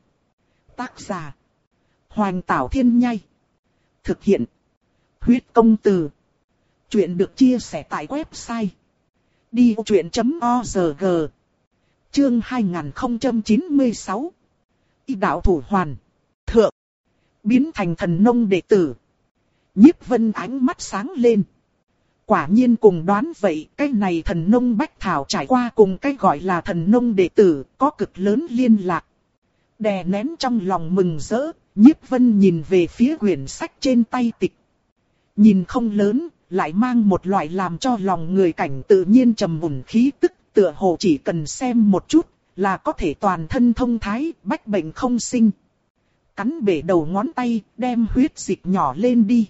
Tác giả. Hoành Tảo Thiên Nhai. Thực hiện. Huyết Công Từ. Chuyện được chia sẻ tại website. đi vô chuyện chấm org. Chương hai nghìn không trăm chín mươi sáu. Y đạo thủ hoàn. Thượng. Biến thành thần nông đệ tử. Nhiếp Vân ánh mắt sáng lên. Quả nhiên cùng đoán vậy, cái này thần nông bách thảo trải qua cùng cái gọi là thần nông đệ tử, có cực lớn liên lạc. Đè nén trong lòng mừng rỡ, Nhiếp Vân nhìn về phía quyển sách trên tay tịch. Nhìn không lớn, lại mang một loại làm cho lòng người cảnh tự nhiên trầm mùn khí tức, tựa hồ chỉ cần xem một chút, là có thể toàn thân thông thái, bách bệnh không sinh. Cắn bể đầu ngón tay, đem huyết dịch nhỏ lên đi.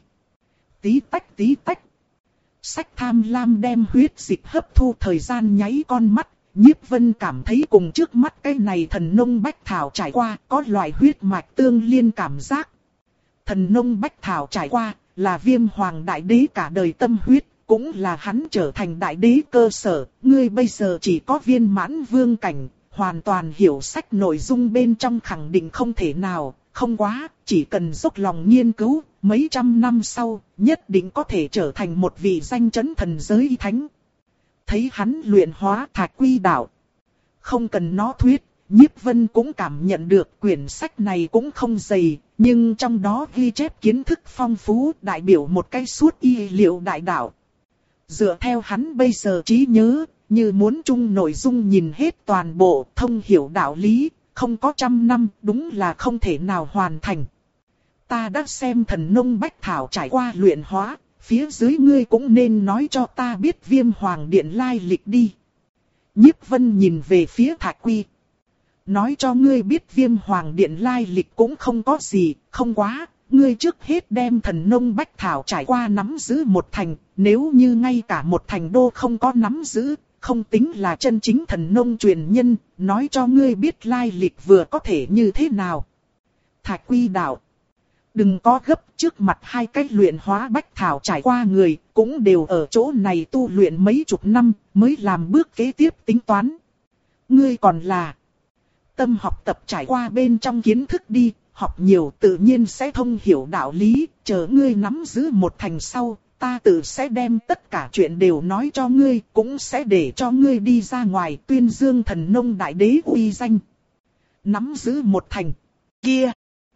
Tí tách tí tách. Sách tham lam đem huyết dịch hấp thu, thời gian nháy con mắt, Nhiếp Vân cảm thấy cùng trước mắt cái này thần nông bách thảo trải qua có loại huyết mạch tương liên cảm giác. Thần nông bách thảo trải qua là Viêm Hoàng Đại Đế cả đời tâm huyết, cũng là hắn trở thành Đại Đế cơ sở. Ngươi bây giờ chỉ có viên mãn vương cảnh, hoàn toàn hiểu sách nội dung bên trong khẳng định không thể nào, không quá, chỉ cần dốc lòng nghiên cứu, mấy trăm năm sau, nhất định có thể trở thành một vị danh chấn thần giới thánh. Thấy hắn luyện hóa Thạch Quy đạo. Không cần nó thuyết, Nhiếp Vân cũng cảm nhận được quyển sách này cũng không dày, nhưng trong đó ghi chép kiến thức phong phú, đại biểu một cái suốt y liệu đại đạo. Dựa theo hắn bây giờ trí nhớ, như muốn chung nội dung nhìn hết toàn bộ, thông hiểu đạo lý, không có trăm năm, đúng là không thể nào hoàn thành. Ta đã xem thần nông bách thảo trải qua luyện hóa, phía dưới ngươi cũng nên nói cho ta biết Viêm Hoàng Điện lai lịch đi. Nhiếp Vân nhìn về phía Thạch Quy. Nói cho ngươi biết Viêm Hoàng Điện lai lịch cũng không có gì, không quá, ngươi trước hết đem thần nông bách thảo trải qua nắm giữ một thành, nếu như ngay cả một thành đô không có nắm giữ, không tính là chân chính thần nông truyền nhân, nói cho ngươi biết lai lịch vừa có thể như thế nào. Thạch Quy đạo. Đừng có gấp, trước mặt hai cách luyện hóa bách thảo trải qua người, cũng đều ở chỗ này tu luyện mấy chục năm, mới làm bước kế tiếp tính toán. Ngươi còn là tâm học tập trải qua bên trong kiến thức đi, học nhiều tự nhiên sẽ thông hiểu đạo lý, chờ ngươi nắm giữ một thành sau, ta tự sẽ đem tất cả chuyện đều nói cho ngươi, cũng sẽ để cho ngươi đi ra ngoài tuyên dương thần nông đại đế uy danh. Nắm giữ một thành, kia,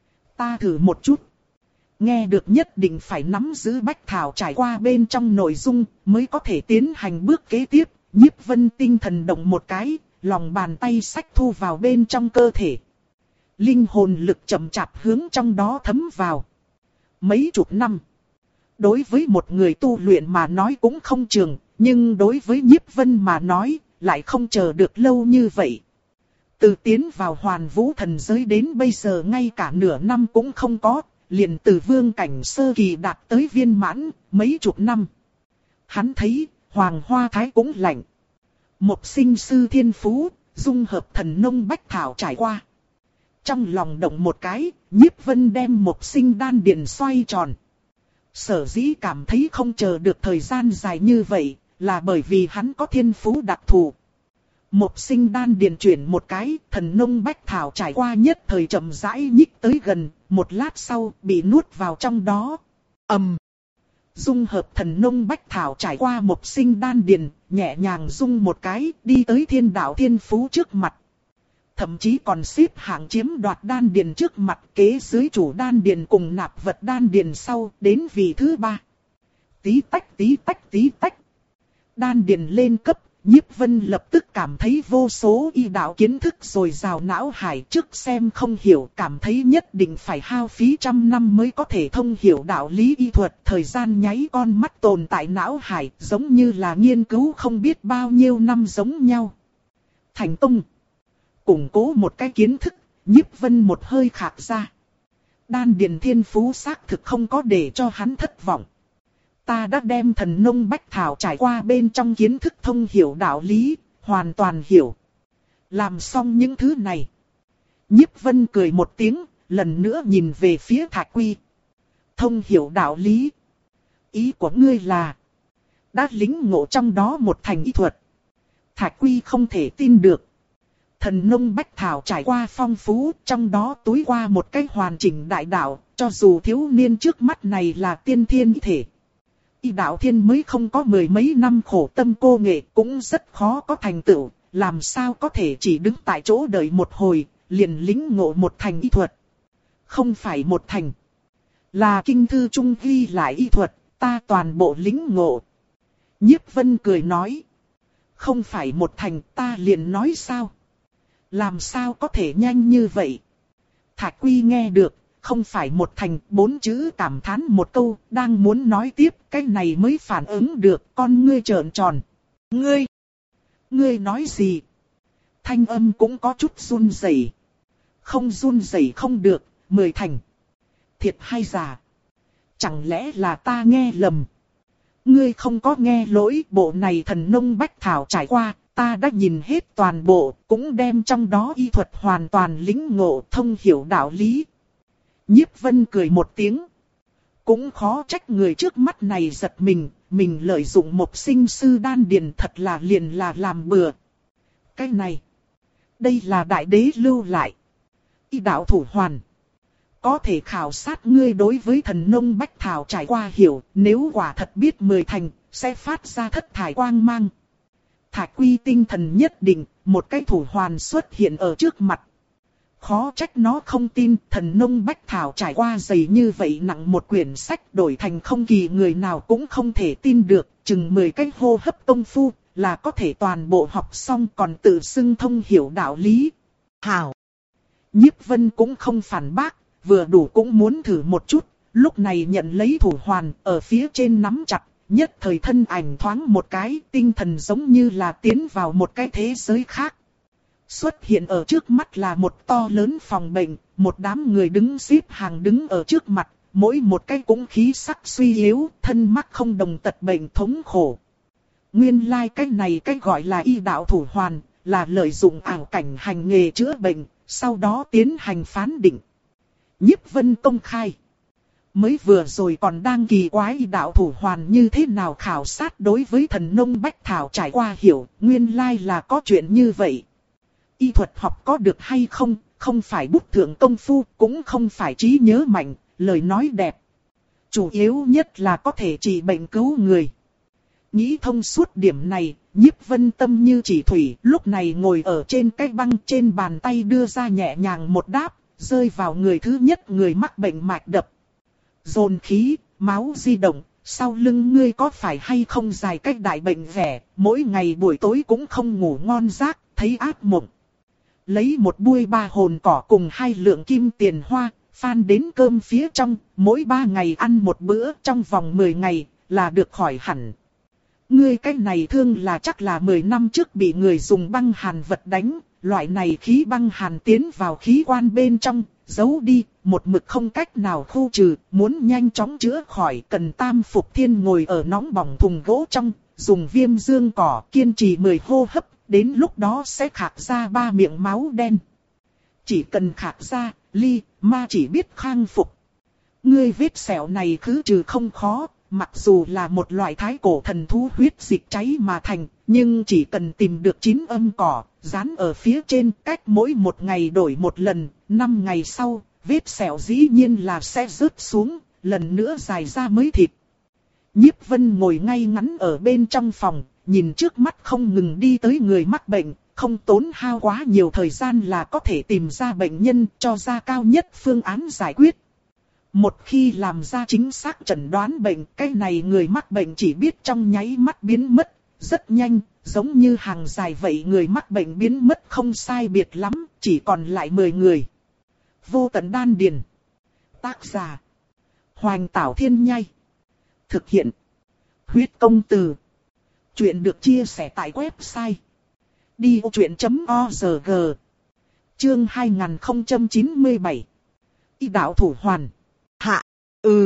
ta thử một chút. Nghe được nhất định phải nắm giữ bách thảo trải qua bên trong nội dung, mới có thể tiến hành bước kế tiếp. Nhiếp Vân tinh thần động một cái, lòng bàn tay sách thu vào bên trong cơ thể. Linh hồn lực chậm chạp hướng trong đó thấm vào. Mấy chục năm. Đối với một người tu luyện mà nói cũng không trường, nhưng đối với Nhiếp Vân mà nói, lại không chờ được lâu như vậy. Từ tiến vào Hoàn Vũ thần giới đến bây giờ ngay cả nửa năm cũng không có, liền từ vương cảnh sơ kỳ đạt tới viên mãn, mấy chục năm. Hắn thấy, Hoàng Hoa Thái cũng lạnh. Một sinh sư thiên phú, dung hợp thần nông bách thảo trải qua. Trong lòng động một cái, Nhiếp Vân đem một sinh đan điền xoay tròn. Sở dĩ cảm thấy không chờ được thời gian dài như vậy, là bởi vì hắn có thiên phú đặc thù. Một sinh đan điền chuyển một cái, thần nông bách thảo trải qua nhất thời chậm rãi nhích tới gần, một lát sau bị nuốt vào trong đó. ầm, um, dung hợp thần nông bách thảo trải qua một sinh đan điền, nhẹ nhàng dung một cái, đi tới thiên đạo thiên phú trước mặt. Thậm chí còn xếp hạng chiếm đoạt đan điền trước mặt, kế dưới chủ đan điền cùng nạp vật đan điền sau, đến vị thứ ba. Tí tách tí tách tí tách. Đan điền lên cấp, Nhiếp Vân lập tức cảm thấy vô số y đạo kiến thức rồi rào não hải, trước xem không hiểu, cảm thấy nhất định phải hao phí trăm năm mới có thể thông hiểu đạo lý y thuật. Thời gian nháy con mắt tồn tại não hải, giống như là nghiên cứu không biết bao nhiêu năm giống nhau. Thành công. Củng cố một cái kiến thức, Nhiếp Vân một hơi khạc ra. Đan điền thiên phú xác thực không có để cho hắn thất vọng. Ta đã đem thần nông bách thảo trải qua bên trong kiến thức thông hiểu đạo lý, hoàn toàn hiểu. Làm xong những thứ này. Nhiếp Vân cười một tiếng, lần nữa nhìn về phía Thạch Quy. Thông hiểu đạo lý. Ý của ngươi là đã lĩnh ngộ trong đó một thành y thuật. Thạch Quy không thể tin được. Thần nông bách thảo trải qua phong phú, trong đó túi qua một cái hoàn chỉnh đại đạo, cho dù thiếu niên trước mắt này là tiên thiên thể. Y đạo thiên mới không có mười mấy năm khổ tâm cô nghệ, cũng rất khó có thành tựu, làm sao có thể chỉ đứng tại chỗ đợi một hồi, liền lĩnh ngộ một thành y thuật. Không phải một thành, là kinh thư trung ghi lại y thuật, ta toàn bộ lĩnh ngộ. Nhiếp Vân cười nói, không phải một thành, ta liền nói sao? Làm sao có thể nhanh như vậy? Thạch Quy nghe được, không phải một thành, bốn chữ cảm thán một câu, đang muốn nói tiếp, cái này mới phản ứng được, con ngươi trợn tròn. Ngươi, ngươi nói gì? Thanh âm cũng có chút run rẩy. Không run rẩy không được, mười thành. Thiệt hay giả? Chẳng lẽ là ta nghe lầm? Ngươi không có nghe lỗi, bộ này thần nông bách thảo trải qua, ta đã nhìn hết toàn bộ, cũng đem trong đó y thuật hoàn toàn lĩnh ngộ, thông hiểu đạo lý. Nhiếp Vân cười một tiếng. Cũng khó trách người trước mắt này giật mình, mình lợi dụng một sinh sư đan điền thật là liền là làm bừa. Cái này, đây là đại đế lưu lại. Y đạo thủ hoàn. Có thể khảo sát ngươi đối với thần nông bách thảo trải qua hiểu, nếu quả thật biết mười thành, sẽ phát ra thất thải quang mang. Thạch Quy tinh thần nhất định, một cái thủ hoàn xuất hiện ở trước mặt. Khó trách nó không tin, thần nông bách thảo trải qua dày như vậy nặng một quyển sách đổi thành không kỳ người nào cũng không thể tin được, chừng mười cái hô hấp công phu là có thể toàn bộ học xong còn tự xưng thông hiểu đạo lý. Hảo! Nhiếp Vân cũng không phản bác, vừa đủ cũng muốn thử một chút, lúc này nhận lấy thủ hoàn ở phía trên nắm chặt, nhất thời thân ảnh thoáng một cái, tinh thần giống như là tiến vào một cái thế giới khác. Xuất hiện ở trước mắt là một to lớn phòng bệnh, một đám người đứng xếp hàng đứng ở trước mặt, mỗi một cái cũng khí sắc suy yếu, thân mắc không đồng tật bệnh thống khổ. Nguyên lai like cái này cái gọi là y đạo thủ hoàn, là lợi dụng ảo cảnh hành nghề chữa bệnh, sau đó tiến hành phán định. Nhiếp Vân công khai. Mới vừa rồi còn đang kỳ quái y đạo thủ hoàn như thế nào khảo sát đối với thần nông bách thảo trải qua hiểu, nguyên lai like là có chuyện như vậy. Y thuật học có được hay không, không phải bút thượng công phu, cũng không phải trí nhớ mạnh, lời nói đẹp. Chủ yếu nhất là có thể trị bệnh cứu người. Nghĩ thông suốt điểm này, Nhiếp Vân tâm như chỉ thủy, lúc này ngồi ở trên cái băng trên bàn tay đưa ra nhẹ nhàng một đáp, rơi vào người thứ nhất người mắc bệnh mạch đập. Dồn khí, máu di động, sau lưng ngươi có phải hay không dài cách đại bệnh vẻ, mỗi ngày buổi tối cũng không ngủ ngon giấc, thấy ác mộng. Lấy một buôi ba hồn cỏ cùng hai lượng kim tiền hoa, phan đến cơm phía trong, mỗi ba ngày ăn một bữa trong vòng mười ngày, là được khỏi hẳn. Ngươi cái này thương là chắc là mười năm trước bị người dùng băng hàn vật đánh, loại này khí băng hàn tiến vào khí quan bên trong, giấu đi, một mực không cách nào khu trừ, muốn nhanh chóng chữa khỏi cần Tam Phục Thiên ngồi ở nóng bỏng thùng gỗ trong, dùng viêm dương cỏ kiên trì mười hô hấp, đến lúc đó sẽ khạc ra ba miệng máu đen. Chỉ cần khạc ra, Ly Ma chỉ biết khang phục. Ngươi vết sẹo này khứ trừ không khó, mặc dù là một loại thái cổ thần thú huyết dịch cháy mà thành, nhưng chỉ cần tìm được chín âm cỏ, dán ở phía trên, cách mỗi một ngày đổi một lần, năm ngày sau, vết sẹo dĩ nhiên là sẽ rớt xuống, lần nữa dài ra mới thịt. Nhiếp Vân ngồi ngay ngắn ở bên trong phòng, nhìn trước mắt không ngừng đi tới người mắc bệnh, không tốn hao quá nhiều thời gian là có thể tìm ra bệnh nhân, cho ra cao nhất phương án giải quyết. Một khi làm ra chính xác chẩn đoán bệnh, cái này người mắc bệnh chỉ biết trong nháy mắt biến mất, rất nhanh, giống như hàng dài vậy người mắc bệnh biến mất không sai biệt lắm, chỉ còn lại mười người. Vô Tận Đan Điền. Tác giả: Hoành Tảo Thiên Nhai. Thực hiện: Huyết Công Từ. Chuyện được chia sẻ tại website đi vô chuyện chấm org. Chương hai nghìn không trăm chín mươi bảy. Y đạo thủ hoàn. Hạ. Ừ.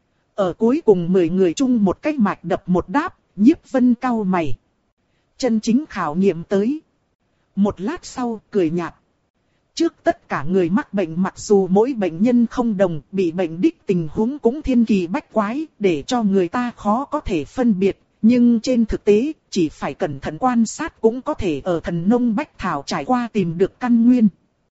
Ở cuối cùng mười người chung một cách mạch đập một đáp, Nhiếp Vân cau mày. Chân chính khảo nghiệm tới. Một lát sau cười nhạt. Trước tất cả người mắc bệnh, mặc dù mỗi bệnh nhân không đồng, bị bệnh đích tình huống cũng thiên kỳ bách quái, để cho người ta khó có thể phân biệt. Nhưng trên thực tế, chỉ phải cẩn thận quan sát cũng có thể ở thần nông bách thảo trải qua tìm được căn nguyên.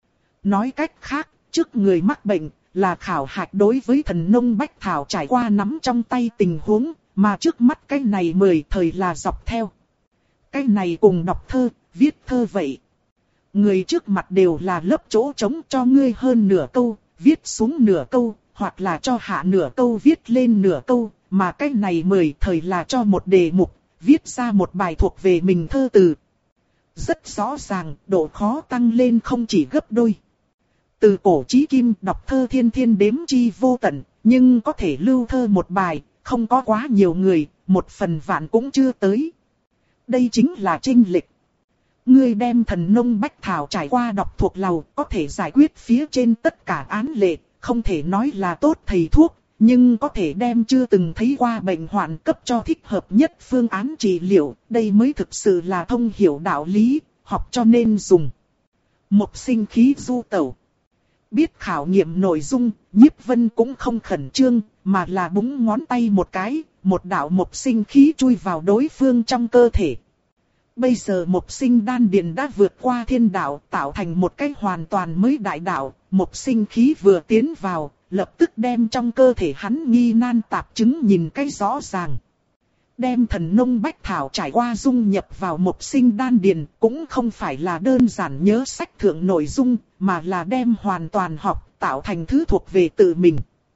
Nói cách khác, trước người mắc bệnh là khảo hạch đối với thần nông bách thảo trải qua nắm trong tay tình huống, mà trước mắt cái này mười thời là dọc theo. Cái này cùng đọc thơ, viết thơ vậy. Người trước mặt đều là lấp chỗ trống cho ngươi hơn nửa câu, viết xuống nửa câu, hoặc là cho hạ nửa câu viết lên nửa câu, mà cái này mười thời là cho một đề mục, viết ra một bài thuộc về mình thơ từ. Rất rõ ràng, độ khó tăng lên không chỉ gấp đôi. Từ cổ chí kim đọc thơ thiên thiên đếm chi vô tận, nhưng có thể lưu thơ một bài, không có quá nhiều người, một phần vạn cũng chưa tới. Đây chính là chênh lệch. Ngươi đem thần nông bách thảo trải qua đọc thuộc lầu, có thể giải quyết phía trên tất cả án lệ, không thể nói là tốt thầy thuốc, nhưng có thể đem chưa từng thấy qua bệnh hoạn cấp cho thích hợp nhất phương án trị liệu, đây mới thực sự là thông hiểu đạo lý, học cho nên dùng. Một sinh khí du tẩu. Biết khảo nghiệm nội dung, Nhiếp Vân cũng không khẩn trương, mà là búng ngón tay một cái, một đạo một sinh khí chui vào đối phương trong cơ thể. Bây giờ một sinh đan điền đã vượt qua thiên đạo, tạo thành một cái hoàn toàn mới đại đạo, một sinh khí vừa tiến vào, lập tức đem trong cơ thể hắn nghi nan tạp chứng nhìn cái rõ ràng. Đem thần nông bách thảo trải qua dung nhập vào một sinh đan điền cũng không phải là đơn giản nhớ sách thượng nội dung, mà là đem hoàn toàn học, tạo thành thứ thuộc về tự mình.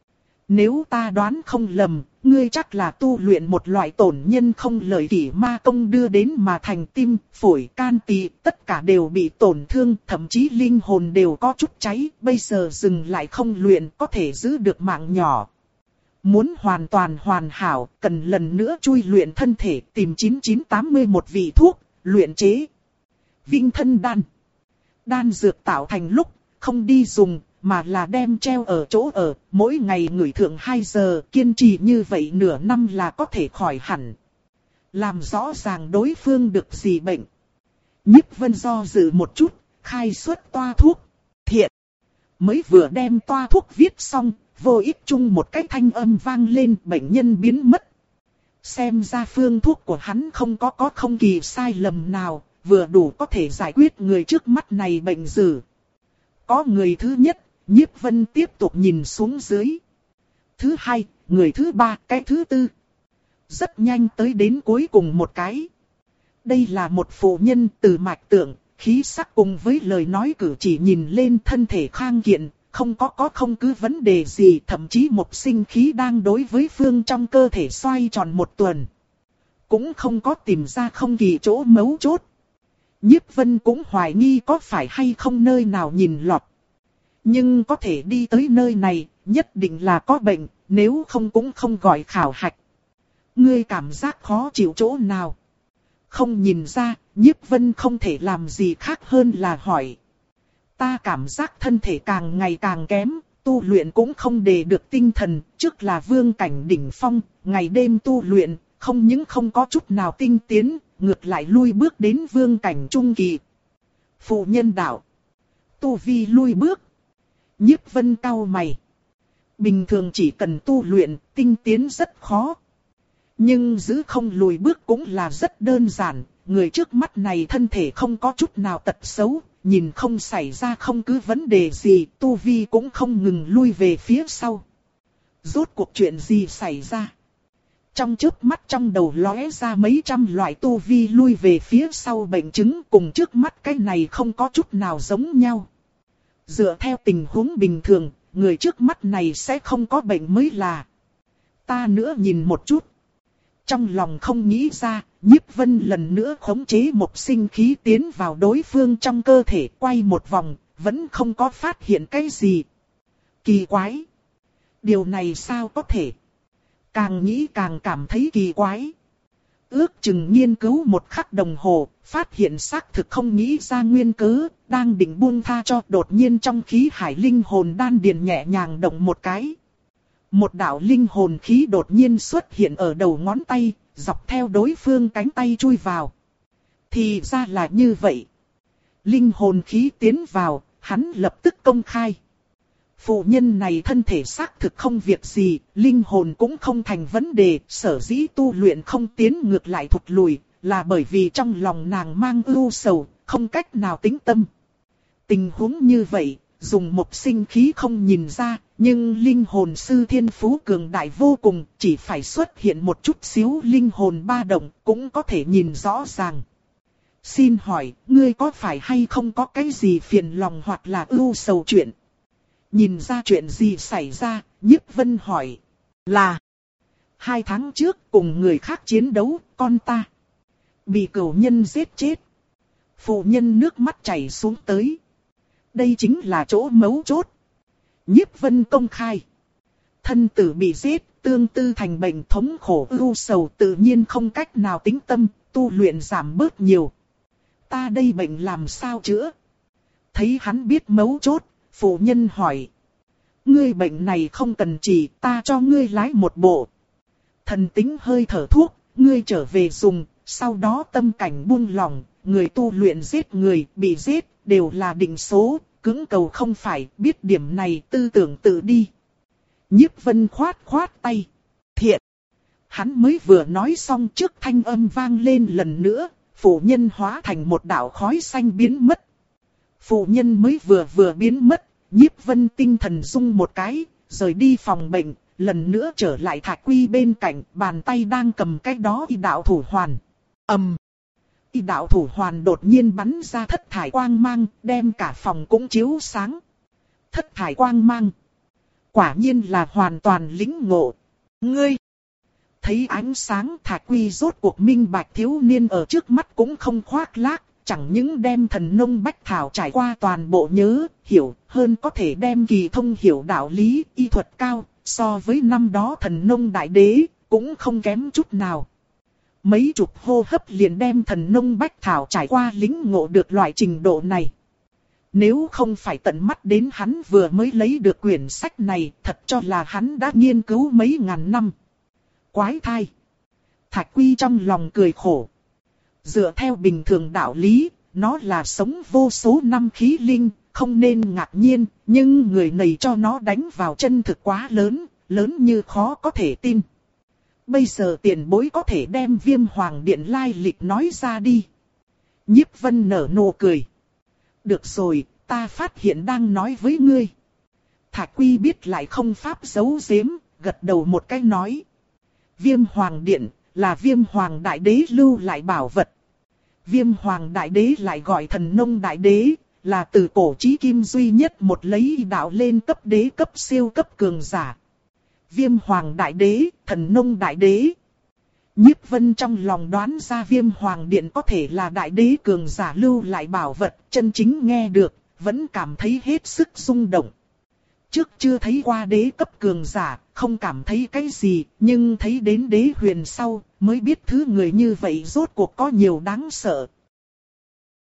Nếu ta đoán không lầm, ngươi chắc là tu luyện một loại tổn nhân không lời kỷ ma công đưa đến mà thành tim, phổi, can tỳ, tất cả đều bị tổn thương, thậm chí linh hồn đều có chút cháy, bây giờ dừng lại không luyện có thể giữ được mạng nhỏ. Muốn hoàn toàn hoàn hảo, cần lần nữa chui luyện thân thể, tìm chín chín tám mươi một vị thuốc, luyện chế. Vinh thân đan. Đan dược tạo thành lúc, không đi dùng, mà là đem treo ở chỗ ở, mỗi ngày ngửi thượng hai giờ, kiên trì như vậy nửa năm là có thể khỏi hẳn. Làm rõ ràng đối phương được gì bệnh. Nhiếp Vân do dự một chút, khai xuất toa thuốc. Thiện. Mới vừa đem toa thuốc viết xong, vô ích chung một cái thanh âm vang lên, bệnh nhân biến mất. Xem ra phương thuốc của hắn không có có không kỳ sai lầm nào, vừa đủ có thể giải quyết người trước mắt này bệnh dữ. Có người thứ nhất, Nhiếp Vân tiếp tục nhìn xuống dưới. Thứ hai, người thứ ba, cái thứ tư. Rất nhanh tới đến cuối cùng một cái. Đây là một phụ nhân từ mạch tượng, khí sắc cùng với lời nói cử chỉ nhìn lên thân thể khang kiện, không có có không cứ vấn đề gì, thậm chí một sinh khí đang đối với phương trong cơ thể xoay tròn một tuần. Cũng không có tìm ra không kỳ chỗ mấu chốt. Nhiếp Vân cũng hoài nghi có phải hay không nơi nào nhìn lọt. Nhưng có thể đi tới nơi này, nhất định là có bệnh, nếu không cũng không gọi khảo hạch. Ngươi cảm giác khó chịu chỗ nào? Không nhìn ra, Nhiếp Vân không thể làm gì khác hơn là hỏi. Ta cảm giác thân thể càng ngày càng kém, tu luyện cũng không đề được tinh thần, trước là vương cảnh đỉnh phong, ngày đêm tu luyện, không những không có chút nào tinh tiến, ngược lại lui bước đến vương cảnh trung kỳ. Phụ nhân đạo. Tu vi lui bước. Nhiếp Vân cau mày. Bình thường chỉ cần tu luyện, tinh tiến rất khó. Nhưng giữ không lùi bước cũng là rất đơn giản, người trước mắt này thân thể không có chút nào tật xấu, nhìn không xảy ra không cứ vấn đề gì, tu vi cũng không ngừng lui về phía sau. Rốt cuộc chuyện gì xảy ra? Trong chớp mắt trong đầu lóe ra mấy trăm loại tu vi lui về phía sau bệnh chứng, cùng trước mắt cái này không có chút nào giống nhau. Dựa theo tình huống bình thường, người trước mắt này sẽ không có bệnh mới là. Ta nữa nhìn một chút. Trong lòng không nghĩ ra, Nhiếp Vân lần nữa khống chế một sinh khí tiến vào đối phương trong cơ thể, quay một vòng, vẫn không có phát hiện cái gì. Kỳ quái! Điều này sao có thể? Càng nghĩ càng cảm thấy kỳ quái. Ước chừng nghiên cứu một khắc đồng hồ, phát hiện xác thực không nghĩ ra nguyên cớ, đang định buông tha cho, đột nhiên trong khí hải linh hồn đan điền nhẹ nhàng động một cái. Một đạo linh hồn khí đột nhiên xuất hiện ở đầu ngón tay, dọc theo đối phương cánh tay chui vào. Thì ra là như vậy. Linh hồn khí tiến vào, hắn lập tức công khai. Phụ nhân này thân thể xác thực không việc gì, linh hồn cũng không thành vấn đề, sở dĩ tu luyện không tiến ngược lại thụt lùi, là bởi vì trong lòng nàng mang ưu sầu, không cách nào tĩnh tâm. Tình huống như vậy, dùng một sinh khí không nhìn ra, nhưng linh hồn sư thiên phú cường đại vô cùng, chỉ phải xuất hiện một chút xíu linh hồn ba động, cũng có thể nhìn rõ ràng. Xin hỏi, ngươi có phải hay không có cái gì phiền lòng hoặc là ưu sầu chuyện? Nhìn ra chuyện gì xảy ra, Nhiếp Vân hỏi. Là, hai tháng trước cùng người khác chiến đấu, con ta bị cửu nhân giết chết. Phụ nhân nước mắt chảy xuống tới. Đây chính là chỗ mấu chốt. Nhiếp Vân công khai. Thân tử bị giết, tương tư thành bệnh thống khổ ưu sầu tự nhiên không cách nào tĩnh tâm, tu luyện giảm bớt nhiều. Ta đây bệnh làm sao chữa? Thấy hắn biết mấu chốt, phụ nhân hỏi. Ngươi bệnh này không cần trị, ta cho ngươi lái một bộ thần tính hơi thở thuốc, ngươi trở về dùng, sau đó tâm cảnh buông lỏng, người tu luyện giết người, bị giết, đều là định số, cứng cầu không phải, biết điểm này tư tưởng tự đi. Nhiếp Vân khoát khoát tay. Thiện! Hắn mới vừa nói xong trước thanh âm vang lên lần nữa, phụ nhân hóa thành một đạo khói xanh biến mất. Phụ nhân mới vừa vừa biến mất, Nhiếp Vân tinh thần rung một cái, rời đi phòng bệnh, lần nữa trở lại Thạch Quy bên cạnh, bàn tay đang cầm cái đó y đạo thủ hoàn. ầm, um, y đạo thủ hoàn đột nhiên bắn ra thất thải quang mang, đem cả phòng cũng chiếu sáng. Thất thải quang mang, quả nhiên là hoàn toàn lĩnh ngộ. Ngươi! Thấy ánh sáng Thạch Quy rốt cuộc minh bạch thiếu niên ở trước mắt cũng không khoác lác. Chẳng những đem thần nông bách thảo trải qua toàn bộ nhớ, hiểu, hơn có thể đem kỳ thông hiểu đạo lý, y thuật cao, so với năm đó thần nông đại đế, cũng không kém chút nào. Mấy chục hô hấp liền đem thần nông bách thảo trải qua lĩnh ngộ được loại trình độ này. Nếu không phải tận mắt đến hắn vừa mới lấy được quyển sách này, thật cho là hắn đã nghiên cứu mấy ngàn năm. Quái thai! Thạch Quy trong lòng cười khổ. Dựa theo bình thường đạo lý, nó là sống vô số năm khí linh, không nên ngạc nhiên, nhưng người này cho nó đánh vào chân thực quá lớn, lớn như khó có thể tin. Bây giờ tiền bối có thể đem Viêm Hoàng Điện lai lịch nói ra đi. Nhiếp Vân nở nụ cười. Được rồi, ta phát hiện đang nói với ngươi. Thạch Quy biết lại không pháp giấu giếm, gật đầu một cái nói. Viêm Hoàng Điện là Viêm Hoàng Đại Đế lưu lại bảo vật. Viêm Hoàng Đại Đế lại gọi thần nông Đại Đế, là từ cổ chí kim duy nhất một lấy đạo lên cấp đế cấp siêu cấp cường giả. Viêm Hoàng Đại Đế, thần nông Đại Đế. Nhiếp Vân trong lòng đoán ra Viêm Hoàng Điện có thể là Đại Đế cường giả lưu lại bảo vật, chân chính nghe được, vẫn cảm thấy hết sức rung động. Trước chưa thấy qua đế cấp cường giả, không cảm thấy cái gì, nhưng thấy đến đế huyền sau, mới biết thứ người như vậy rốt cuộc có nhiều đáng sợ.